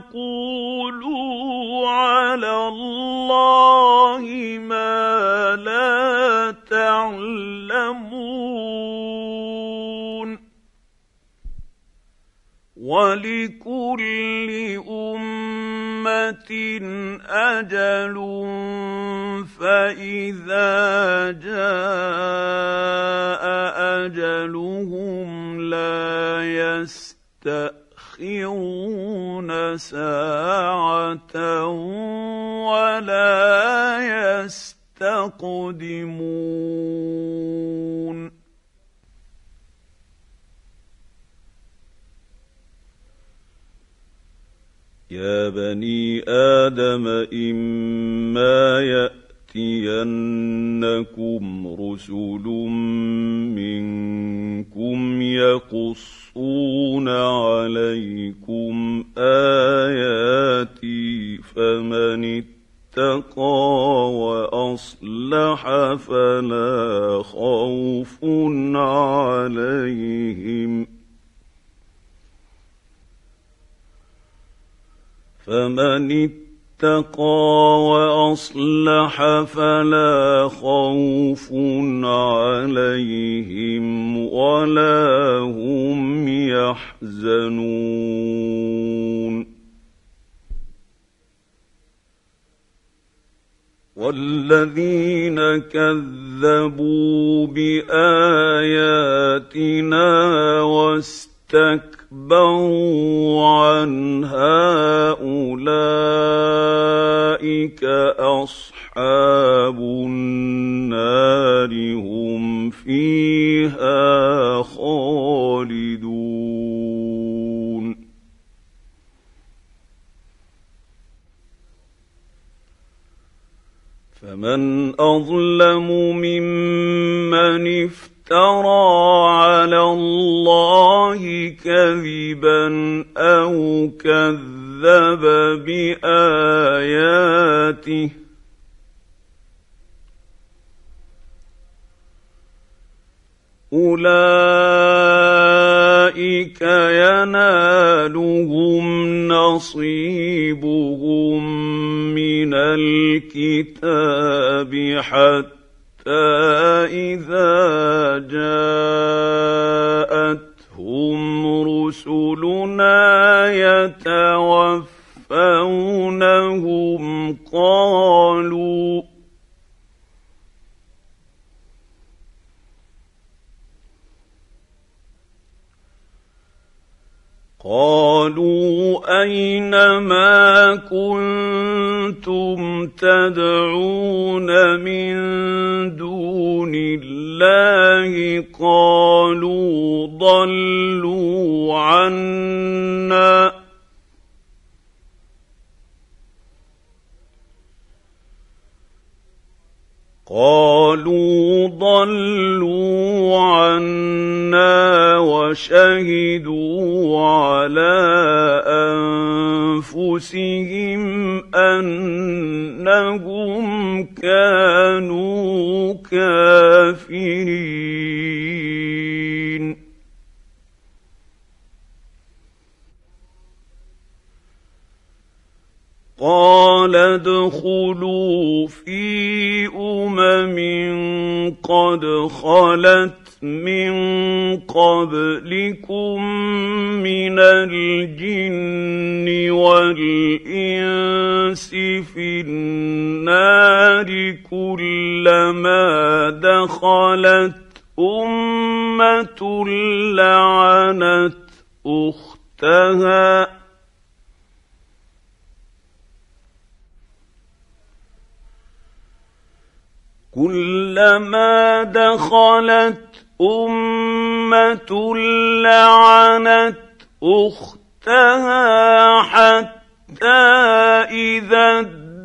تقولوا على الله ما لا تعلمون ولكل أمة أجل فإذا جاء أجلهم لا يستأخرون ساعة ولا يستقدمون يا بني آدم إما يأتينكم رسل منكم يقصون عليكم آياتي فمن اتقى وأصلح فلا خوف عليهم فمن اتقى وأصلح فلا خوف عليهم ولا هم يحزنون والذين كذبوا بآياتنا واستكبروا اسْتَكْبَرُوا عَنْهَا أُولَٰئِكَ أَصْحَابُ النَّارِ هُمْ فِيهَا خَالِدُونَ فَمَنْ أَظْلَمُ مِمَّنِ افْتَرَىٰ عَلَى اللَّهِ كَذِبًا أَوْ كَذَّبَ بِآيَاتِهِ أُولَٰئِكَ يَنَالُهُمْ نَصِيبُهُم مِّنَ الْكِتَابِ حَتَّىٰ إِذَا جَاءَتْهُمْ رُسُلُنَا يَتَوَفَّوْنَهُمْ قَالُوا قالوا أين ما كنتم تدعون من دون الله قالوا ضلوا عنا قالوا ضلوا عنا وشهدوا على أنفسهم أنهم كانوا كافرين قال ادخلوا في أمم قد خلت من قبلكم من الجن والإنس في النار كلما دخلت أمة لعنت أختها كلما دخلت أمة لعنت أختها حتى إذا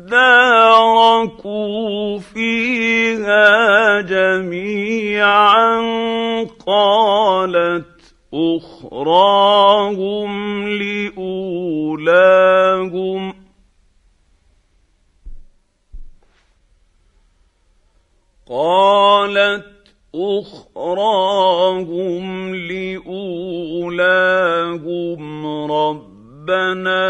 اداركوا فيها جميعا قالت أخراهم لأولاهم قالت أخراهم لأولاهم ربنا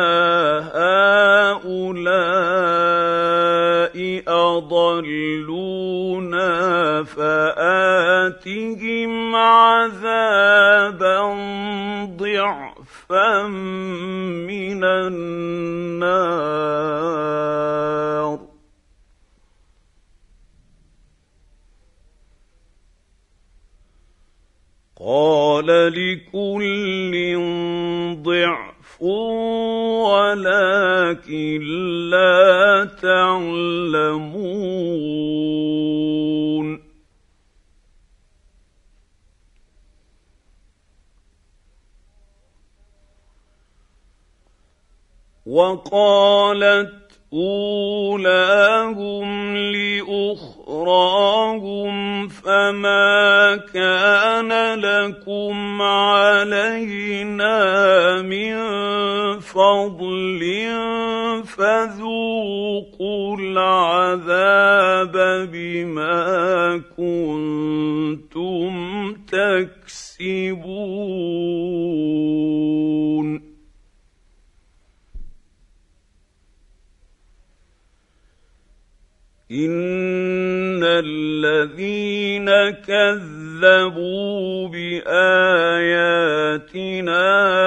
هؤلاء أضلونا فآتهم عذابا ضعفا من النار قال لكل ضعف ولكن لا تعلمون وقالت أولاهم لأخراهم فما كان لكم علينا من فضل فذوقوا العذاب بما كنتم تكسبون إن الذين كذبوا بآياتنا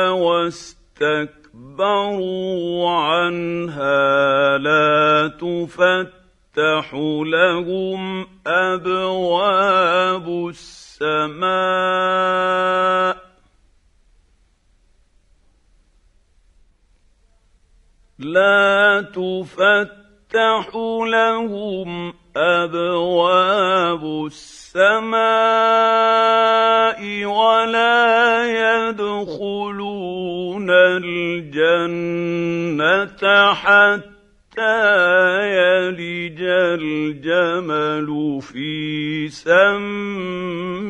واستكبروا عنها لا تفتح لهم أبواب السماء لا تفتح لهم أبواب السماء ولا يدخلون الجنة حتى يلج الجمل في سم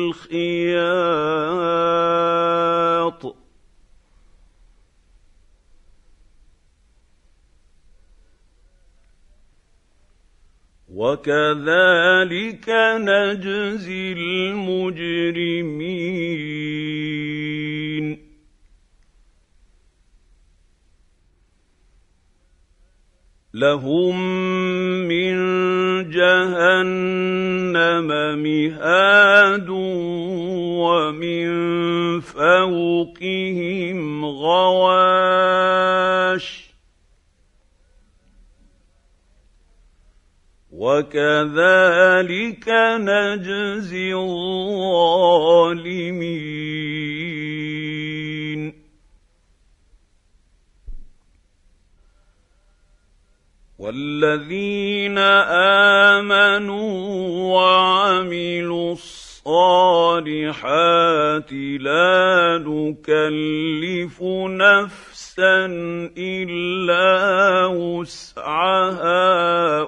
الخياط وكذلك نجزي المجرمين لهم من جهنم مهاد ومن فوقهم غواش وكذلك نجزي الظالمين والذين آمنوا وعملوا الصالحات لا نكلف نفسا إلا وسعها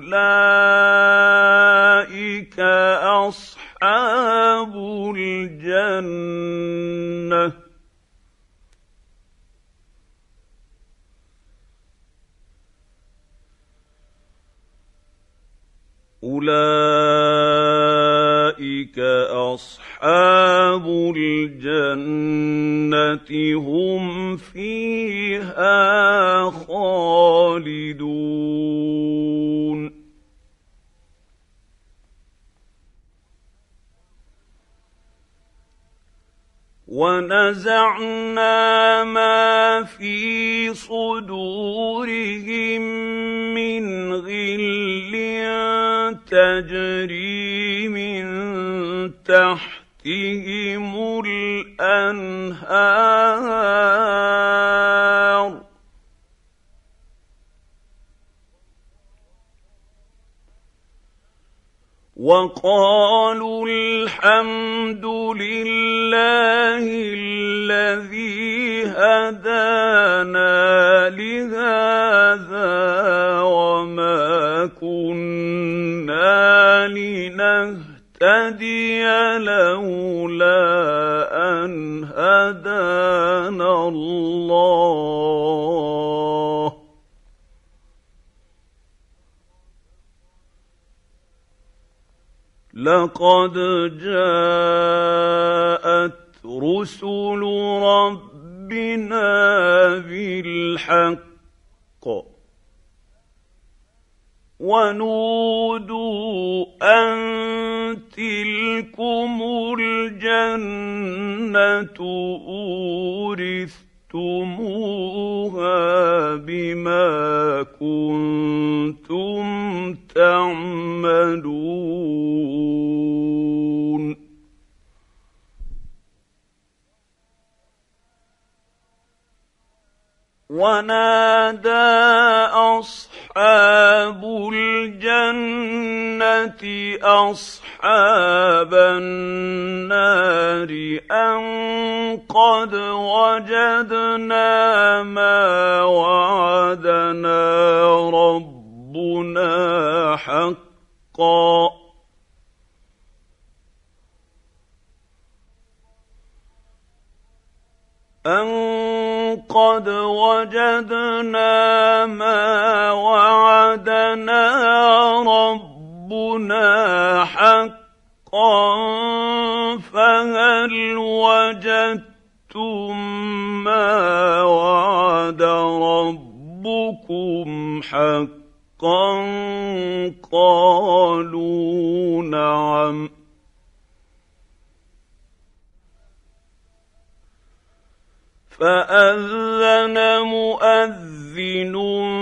أولئك أصحاب الجنة أولئك أصحاب الجنة هم فيها خالدون ونزعنا ما في صدورهم من غل تجري من تحتهم الأنهار وقالوا الحمد لله الذي هدانا لهذا وما كنا لنهتدي لولا أن هدانا الله لقد جاءت رسل ربنا بالحق ونودوا أن تلكم الجنة أورثتموها بما كنتم تعملون ونادى أصحاب الجنة أصحاب النار أن قد وجدنا ما وعدنا ربنا حقا أن قد وجدنا ما وعدنا ربنا حقا فهل وجدتم ما وعد ربكم حقا قالوا نعم فأذن مؤذن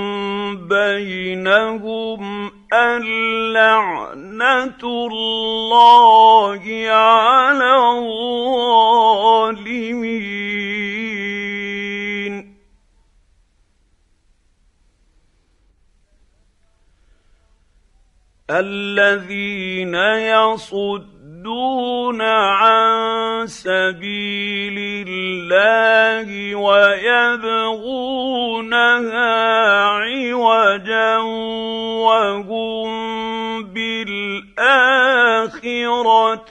بينهم اللعنة الله على الظالمين الذين يصدون عن سبيل الله ويبغونها عوجا وهم بالآخرة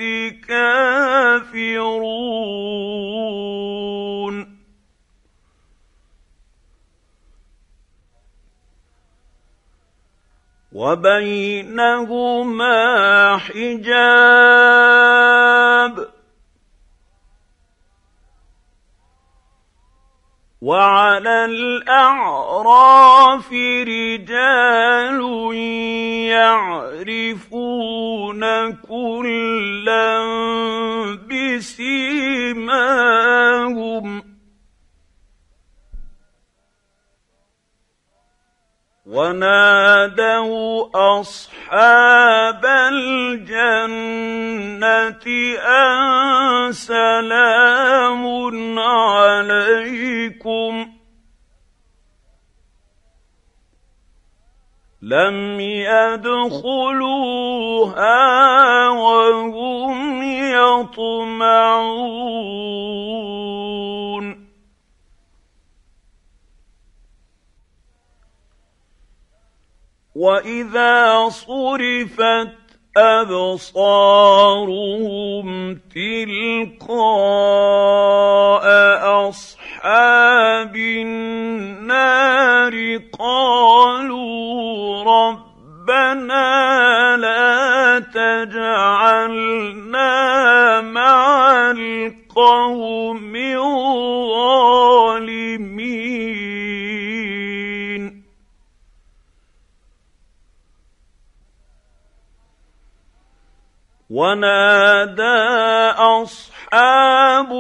كافرون وبينهما حجاب وعلى الأعراف رجال يعرفون كلا بسيماهم ونادوا أصحاب الجنة أن سلام عليكم لم يدخلوها وهم يطمعون وإذا صرفت أبصارهم تلقاء أصحاب النار قالوا ربنا لا تجعلنا مع القوم الظالمين ونادى أصحاب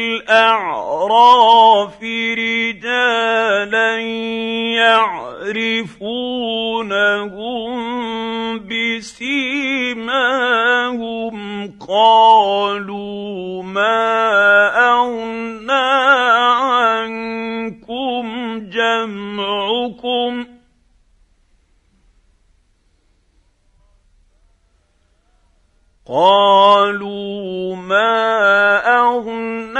الأعراف رجالا يعرفونهم بسيماهم قالوا ما أغنى عنكم جمعكم قالوا ما أغنى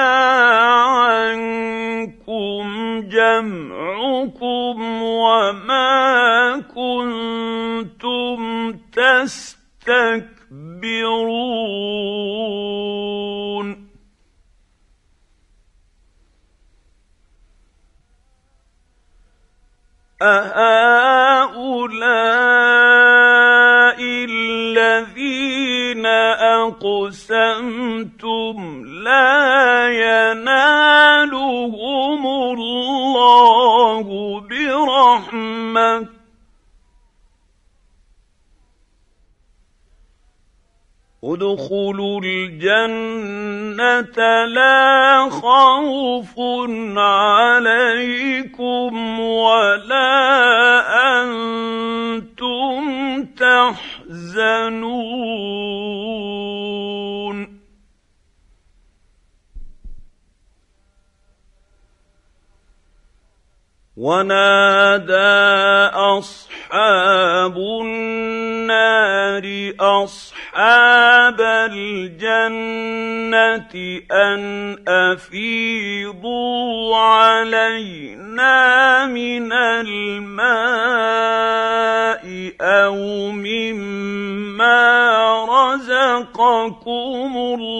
عنكم جمعكم وما كنتم تستكبرون أهؤلاء الذين أقسمتم لا ينالهم الله برحمة ادخلوا الجنة لا خوف عليكم ولا أنتم تحزنون ونادى أصحاب النار أصحاب الجنة أن أفيضوا علينا من الماء أو مما رزقكم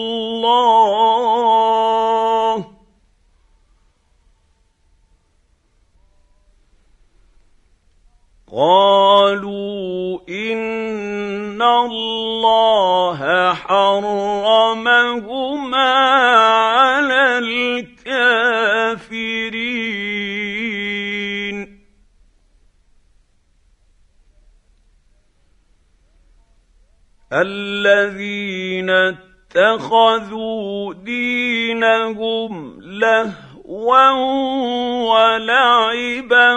الله قالوا إن الله حرمهما على الكافرين الذين اتخذوا دينهم لهوا ولعبا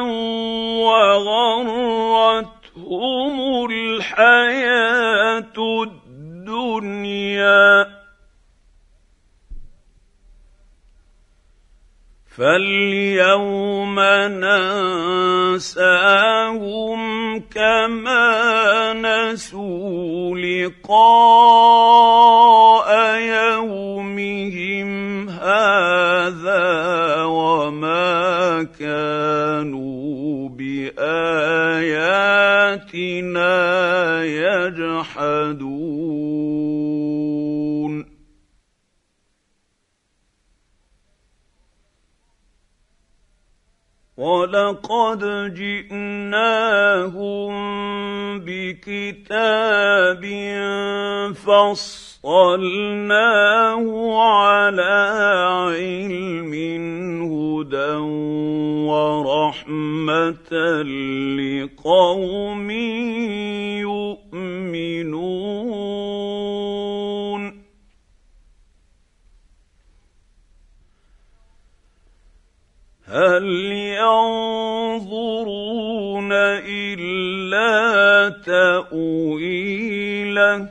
وغرتهم الحياة الدنيا فاليوم ننساهم كما نسوا لقاء يومهم هذا وما كانوا بآياتنا يجحدون وَلَقَدْ جِئْنَاهُم بِكِتَابٍ فَصَّلْنَاهُ عَلَىٰ عِلْمٍ هُدًى وَرَحْمَةً لِّقَوْمٍ يُؤْمِنُونَ هَلْ يَنظُرُونَ إِلَّا تَأْوِيلَهُ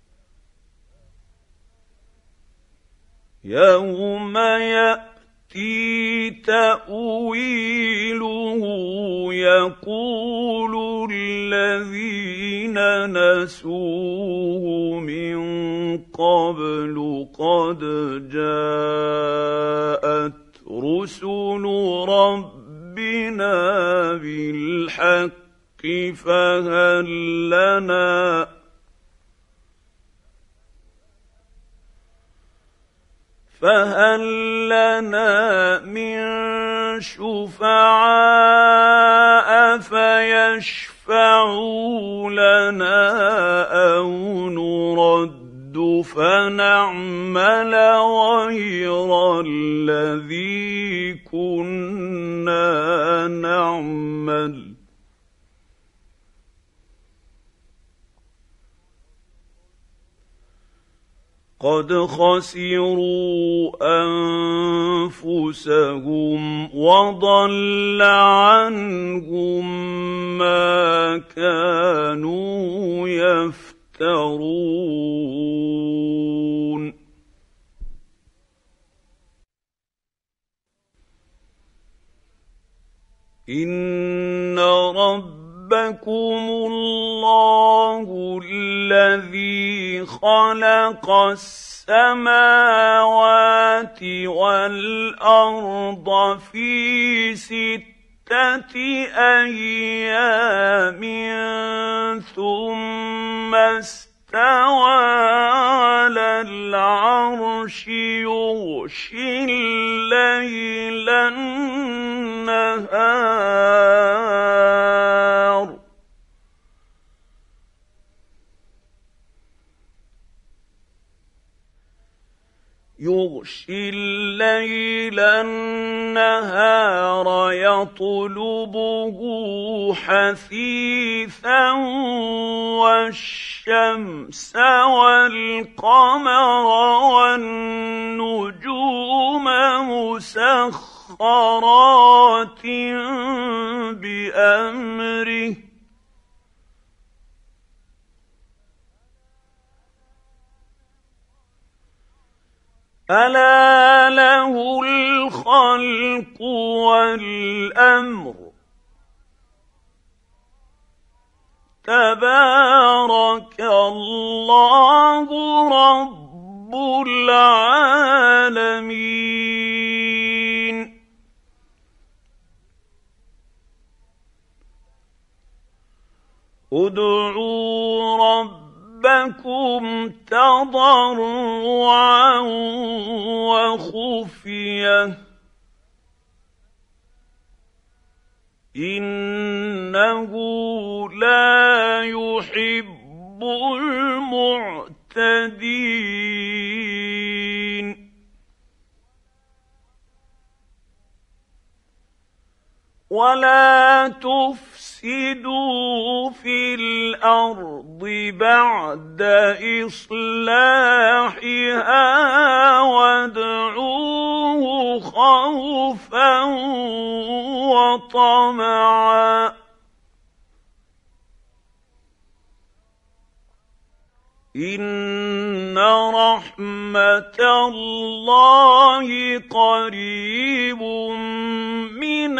يَوْمَ يَأْتِي تَأْوِيلُهُ يَقُولُ الَّذِينَ نَسُوهُ مِن قَبْلُ قَدْ جَاءَتْ رُسُلُ رَبِّنَا بِالْحَقِّ فَهَلْ لَنَا فَهَلْ لَنَا مِن شُفَعَاءَ فَيَشْفَعُوا لَنَا أَوْ نُرَدُّ فَنَعْمَلَ غَيْرَ الَّذِي كُنَّا نَعْمَلُ قَدْ خَسِرُوا أَنفُسَهُمْ وَضَلَّ عَنْهُم مَّا كَانُوا يَفْتَرُونَ إِنَّ رَبَّكُمُ اللَّهُ الَّذِي خَلَقَ السَّمَاوَاتِ وَالْأَرْضَ فِي سِتَّةِ أَيَّامٍ ثُمَّ اسْتَوَىٰ عَلَى الْعَرْشِ يُغْشِي اللَّيْلَ النَّهَارَ يُغْشِي اللَّيْلَ النَّهَارَ يَطْلُبُهُ حَثِيثًا وَالشَّمْسَ وَالْقَمَرَ وَالنُّجُومَ مُسَخَّرَاتٍ بِأَمْرِهِ أَلَا لَهُ الْخَلْقُ وَالْأَمْرُ تَبَارَكَ اللَّهُ رَبُّ الْعَالَمِينَ ادْعُوا رَبَّكُمْ رَبَّكُمْ تَضَرُّعًا وَخُفْيَةً إِنَّهُ لَا يُحِبُّ الْمُعْتَدِينَ وَلَا تُفْسِدُوا فِي الْأَرْضِ بَعْدَ إِصْلَاحِهَا وَادْعُوهُ خَوْفًا وَطَمَعًا إن رحمة الله قريب من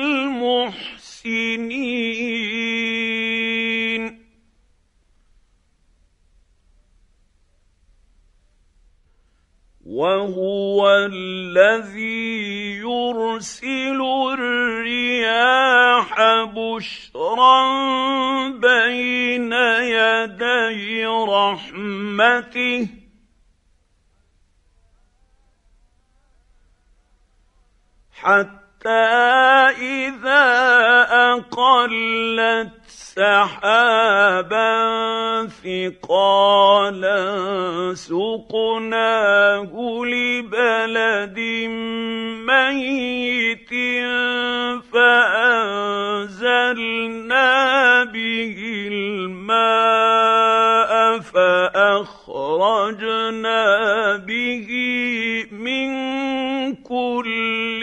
المحسنين وهو الذي يرسل الرياح بشرا بين يدي رحمته حتى إذا أقلت سحابا ثقالا سقناه لبلد ميت فأنزلنا به الماء فأخرجنا به من كل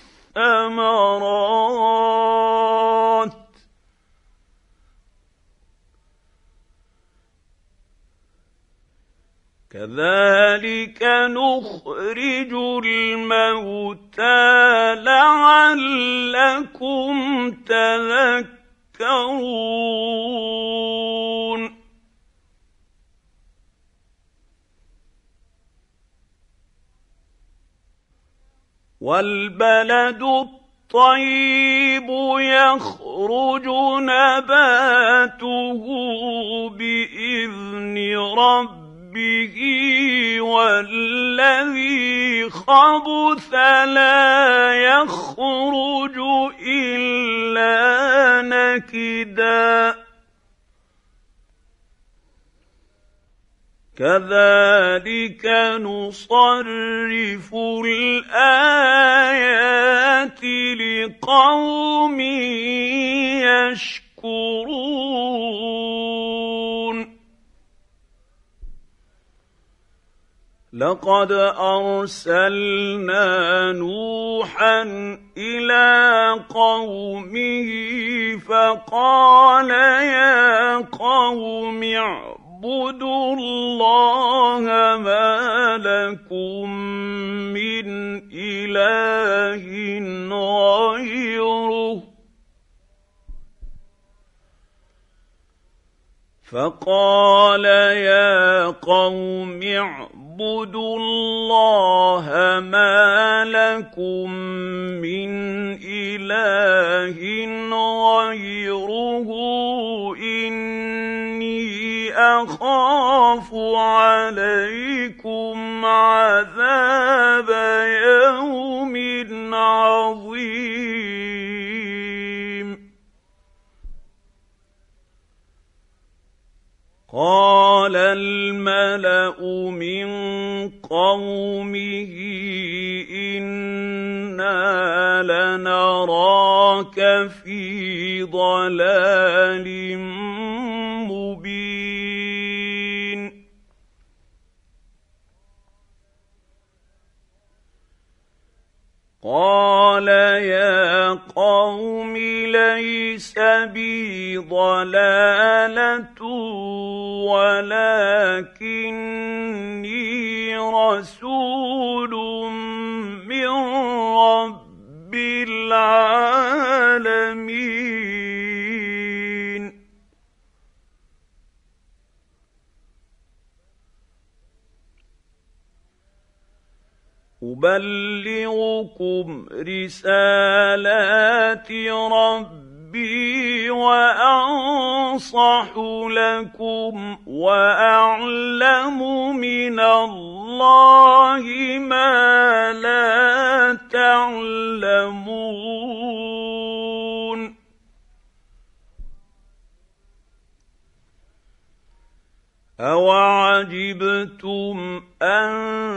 الثمرات كذلك نخرج الموتى لعلكم تذكرون والبلد الطيب يخرج نباته بإذن ربه به والذي خبث لا يخرج إلا نكدا كذلك نصرف الآيات لقوم يشكرون لقد أرسلنا نوحا إلى قومه فقال يا قوم اعبدوا الله ما لكم من إله غيره فقال يا قوم اعبدوا الله ما لكم من إله غيره إني أخاف عليكم عذاب يوم عظيم قال الملأ من قومه إنا لنراك في ضلال مبين قال يا قوم ليس بي ضلالة ولكني رسول من رب العالمين أبلغكم رسالات ربي وأنصح لكم وأعلم من الله ما لا تعلمون أَوَعَجِبْتُمْ أَن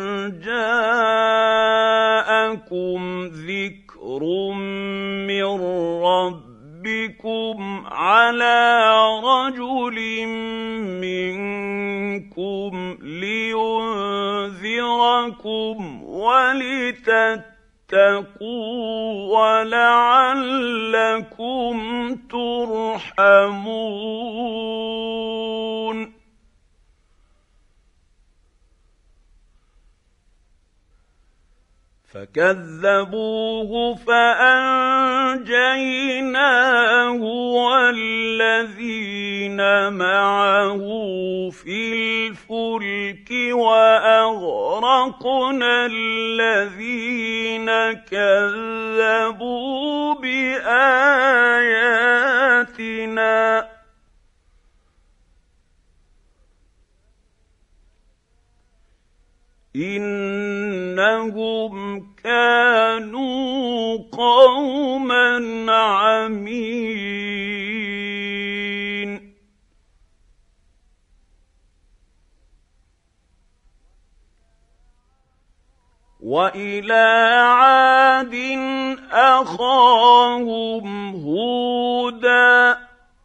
جَاءَكُمْ ذِكْرٌ مِّن رَّبِّكُمْ عَلَىٰ رَجُلٍ مِّنكُمْ لِيُنذِرَكُمْ وَلِتَتَّقُوا وَلَعَلَّكُمْ تُرْحَمُونَ فكذبوه فانجيناه والذين معه في الفلك واغرقنا الذين كذبوا باياتنا إنهم كانوا قوما عمين. وإلى عاد أخاهم هودا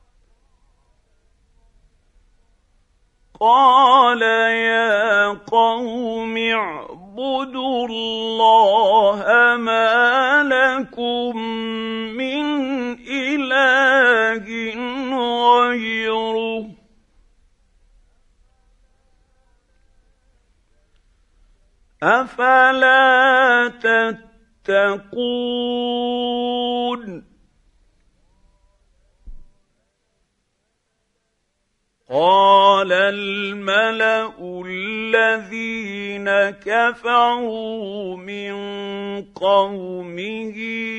قال يا قوم اعبدوا الله ما لكم من إله غيره أفلا تتقون. قال الملأ الذين كفروا من قومه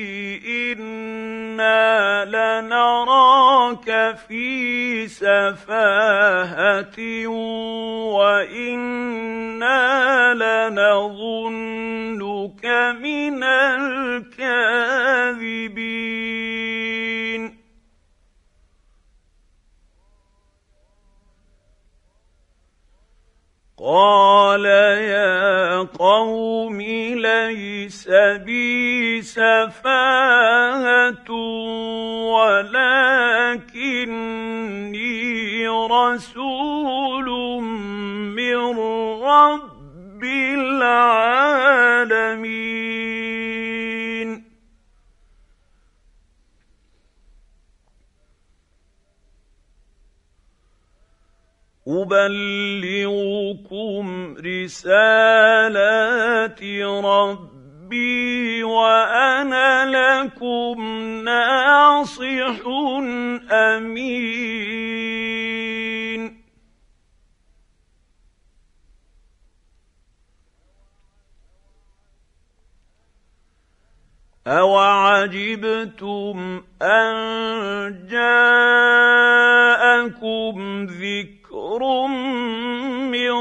إنا لنراك في سفاهة وإنا لنظنك من الكاذبين. قال يا قوم ليس بي سفاهة ولكني رسول من رب العالمين. أبلغكم رسالات ربي وأنا لكم ناصح أمين. أوعجبتم أن جاءكم ذكر من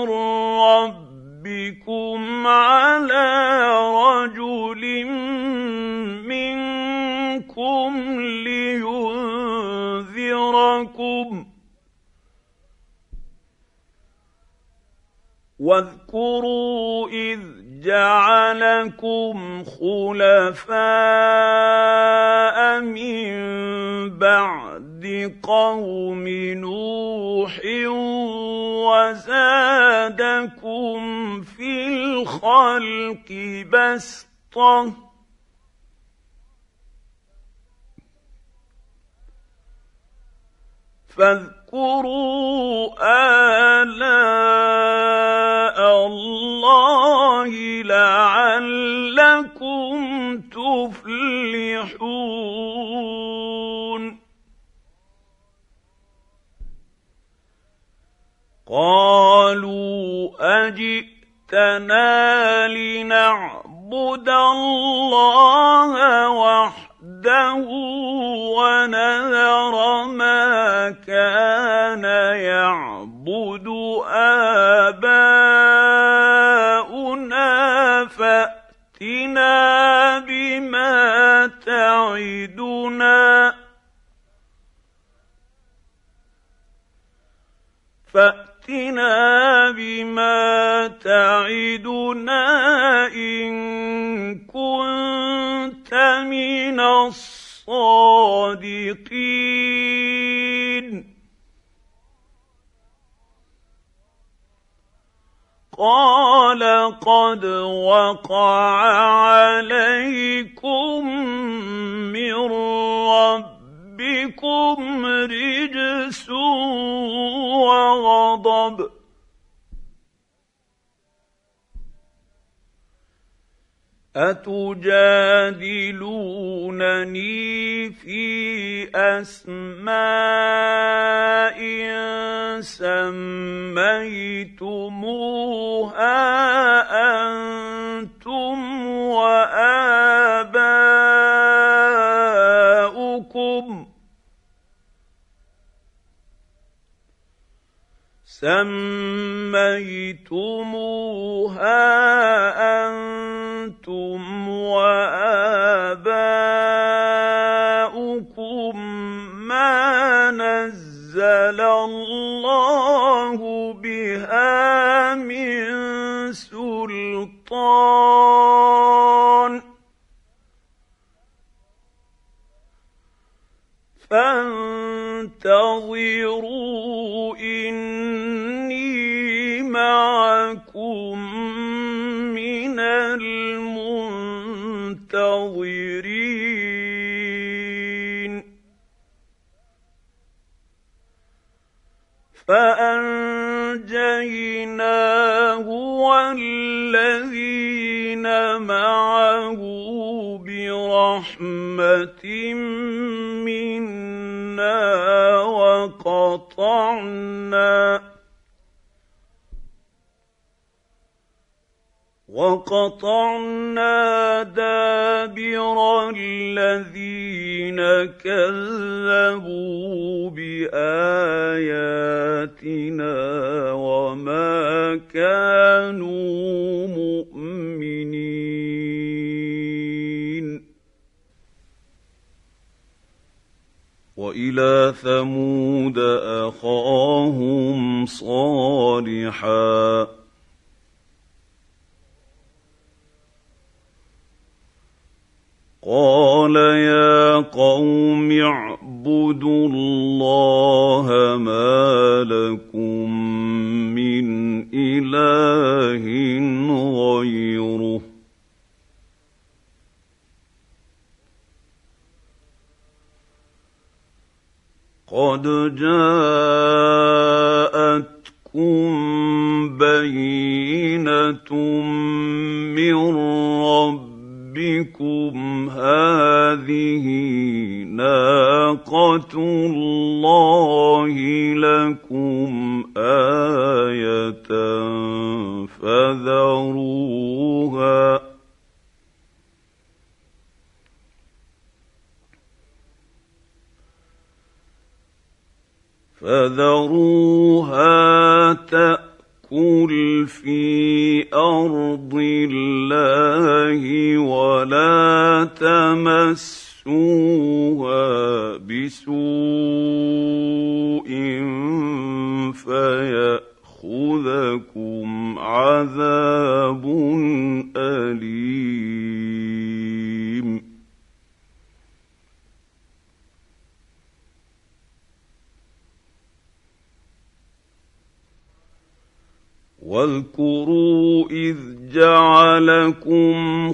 ربكم على رجل منكم لينذركم واذكروا إذ جعلكم خلفاء من بعد قوم نوح وزادكم في الخلق بسطة فاذكروا آلاء الله لعلكم تفلحون. قالوا أجئتنا لنعبد الله وحده ونذر ما كان يعبد آباؤنا فأتنا بما تعدنا فأتنا بما تعدنا إن كنت من الصادقين. قال قد وقع عليكم من ربكم رجس وغضب أتجادلونني في أسماء سميتموها أنتم وآباؤكم سميتموها أنتم وآباؤكم ما نزل الله بها من سلطان فانتظروا إني معكم من المنتظرين فأنجيناه والذين معه برحمة منا وقطعنا وقطعنا دابر الذين كذبوا بآياتنا وما كانوا مؤمنين. وإلى ثمود أخاهم صالحا قال يا قوم اعبدوا الله ما لكم من إله غيره قد جاءتكم بينة من ربكم هذه ناقة الله لكم آية فذروها فذروها تأكل في أرض الله ولا تمسوها بسوء فيأخذكم عذاب أليم. واذكروا إذ جعلكم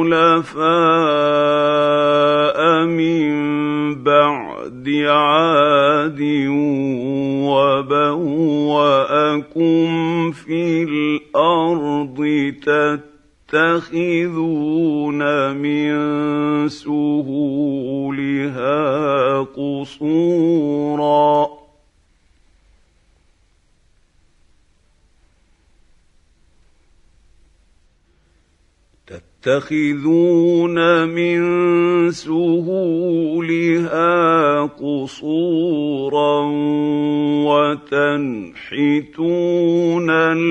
خلفاء من بعد عاد وبوأكم في الأرض تتخذون من سهولها قصورا تتخذون من سهولها قصورا وتنحتون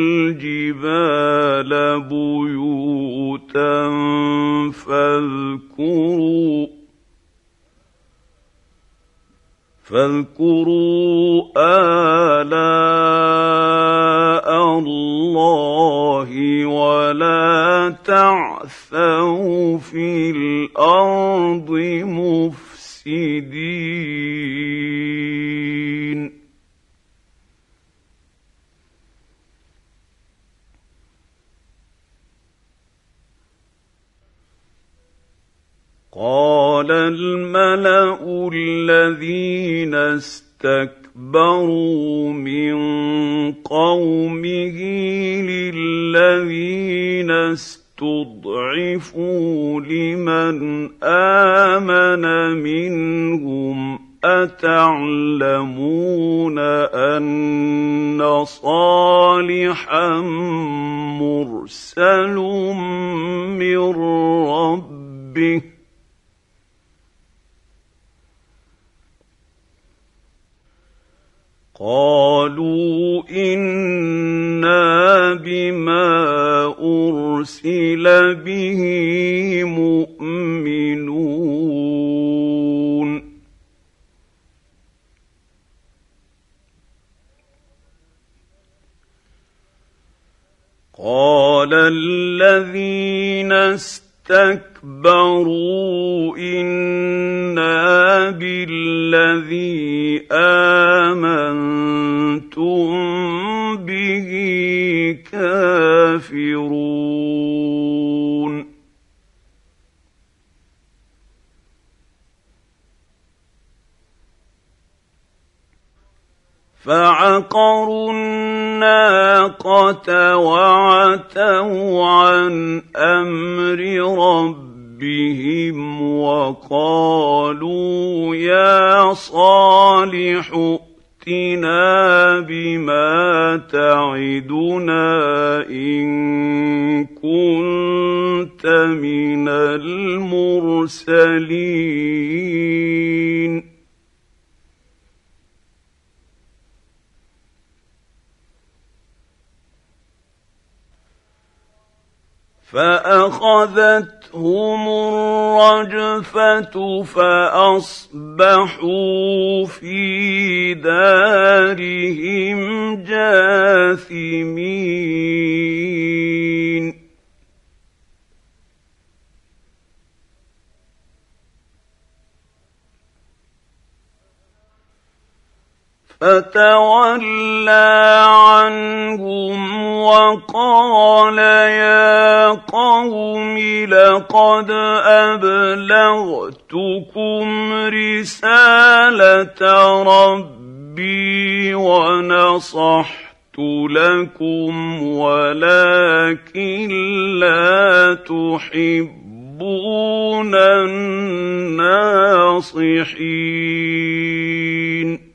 الجبال بيوتا فاذكروا فاذكروا آلاء الله ولا تعثوا في الأرض مفسدين. قال الملأ الذين استكبروا من قومه للذين استكبروا اسْتُضْعِفُوا لِمَنْ آمَنَ مِنْهُمْ أَتَعْلَمُونَ أَنَّ صَالِحًا مُرْسَلٌ مِّن رَّبِّهِ ۚ قَالُوا إِنَّا بِمَا أُرْسِلَ بِهِ مُؤْمِنُونَ قَالَ الَّذِينَ اسْتَكْبَرُوا إِنَّا بِالَّذِي آمَنتُم بِهِ كَافِرُونَ فَعَقَرُوا النَّاقَةَ وَعَتَوْا عَنْ أَمْرِ رَبِّهِمْ وَقَالُوا يَا صَالِحُ ائْتِنَا بِمَا تَعِدُنَا إِن كُنتَ مِنَ الْمُرْسَلِينَ فَأَخَذَتْهُمُ الرَّجْفَةُ فَأَصْبَحُوا فِي دَارِهِمْ جَاثِمِينَ فَتَوَلَّىٰ عَنْهُمْ وَقَالَ يَا قَوْمِ لَقَدْ أَبْلَغْتُكُمْ رِسَالَةَ رَبِّي وَنَصَحْتُ لَكُمْ وَلَٰكِن لَّا تُحِبُّونَ النَّاصِحِينَ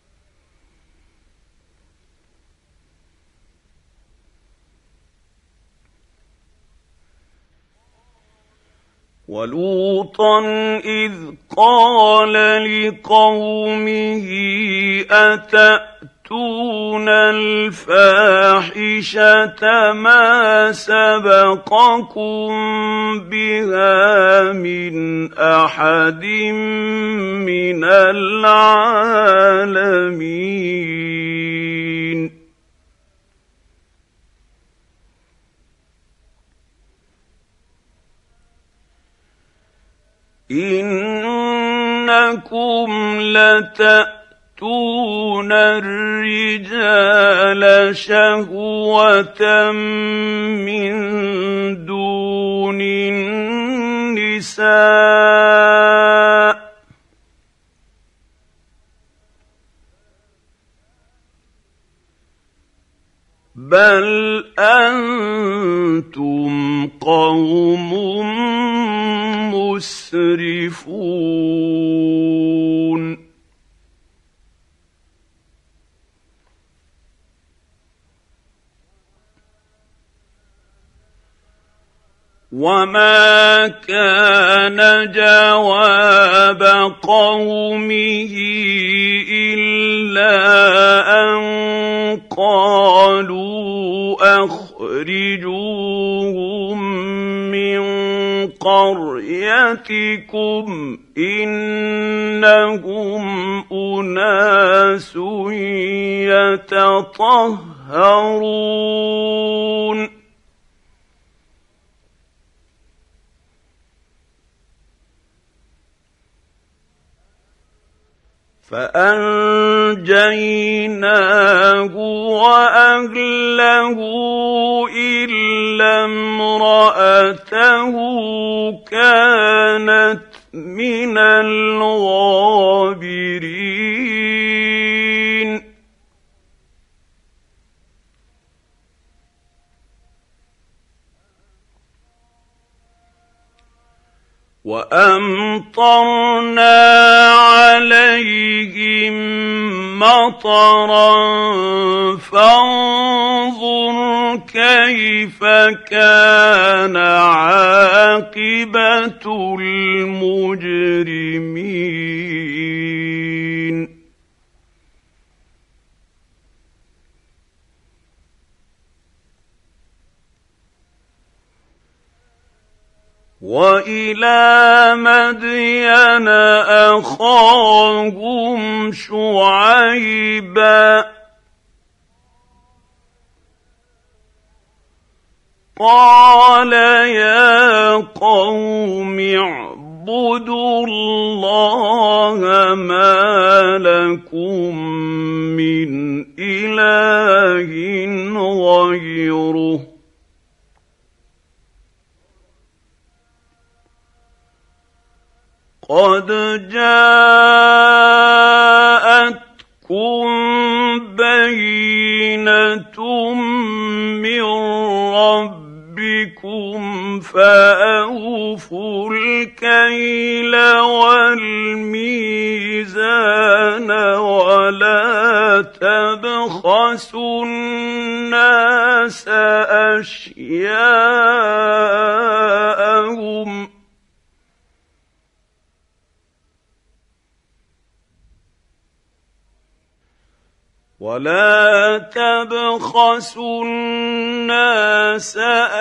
وَلُوطًا إِذْ قَالَ لِقَوْمِهِ أَتَأْتُونَ الْفَاحِشَةَ مَا سَبَقَكُم بِهَا مِنْ أَحَدٍ مِّنَ الْعَالَمِينَ إِنَّكُمْ لَتَأْتُونَ الرِّجَالَ شَهْوَةً مِّن دُونِ النِّسَاءِ ۚ بَلْ أَنتُمْ قَوْمٌ مُّسْرِفُونَ وَمَا كَانَ جَوَابَ قَوْمِهِ إِلَّا أَن قَالُوا أَخْرِجُوهُم مِّن قَرْيَتِكُمْ ۖ إِنَّهُمْ أُنَاسٌ يَتَطَهَّرُونَ فَأَنجَيْنَاهُ وَأَهْلَهُ إِلَّا امْرَأَتَهُ كَانَتْ مِنَ الْغَابِرِينَ وأمطرنا عليهم مطرا فانظر كيف كان عاقبة المجرمين وإلى مدين أخاهم شعيبا قال يا قوم اعبدوا الله ما لكم من إله غيره قد جاءتكم بينة من ربكم فأوفوا الكيل والميزان ولا تبخسوا الناس أشياءهم ولا تبخسوا الناس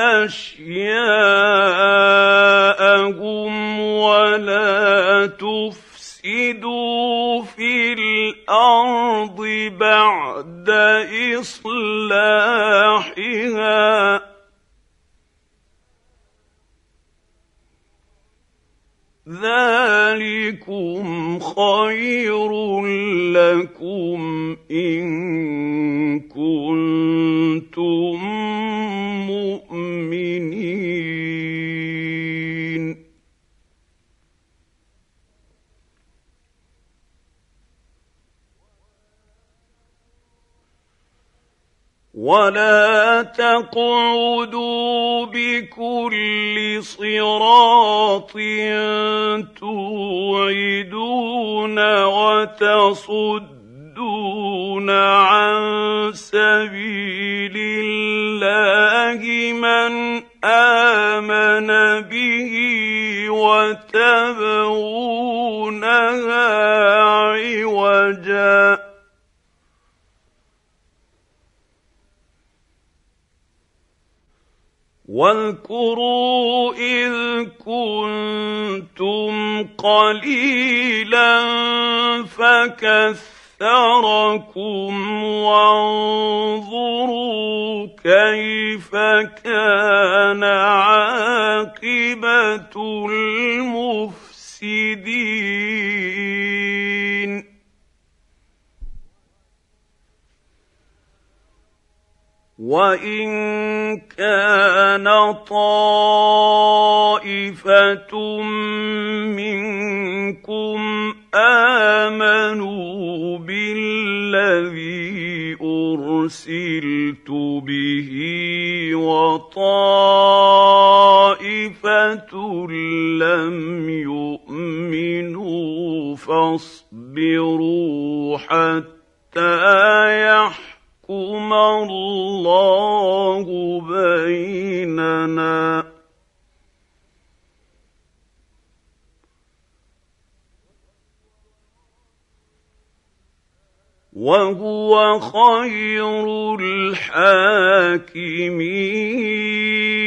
أشياءهم ولا تفسدوا في الأرض بعد إصلاحها ذلكم خير لكم إن كنتم مؤمنين ولا تقعدوا بكل صراط توعدون وتصدون عن سبيل الله من آمن به وتبغونها عوجا واذكروا إذ كنتم قليلا فكثركم وانظروا كيف كان عاقبة المفسدين وإن كان طائفة منكم آمنوا بالذي أرسلت به وطائفة لم يؤمنوا فاصبروا حتى يحكموا يحكم الله بيننا وهو خير الحاكمين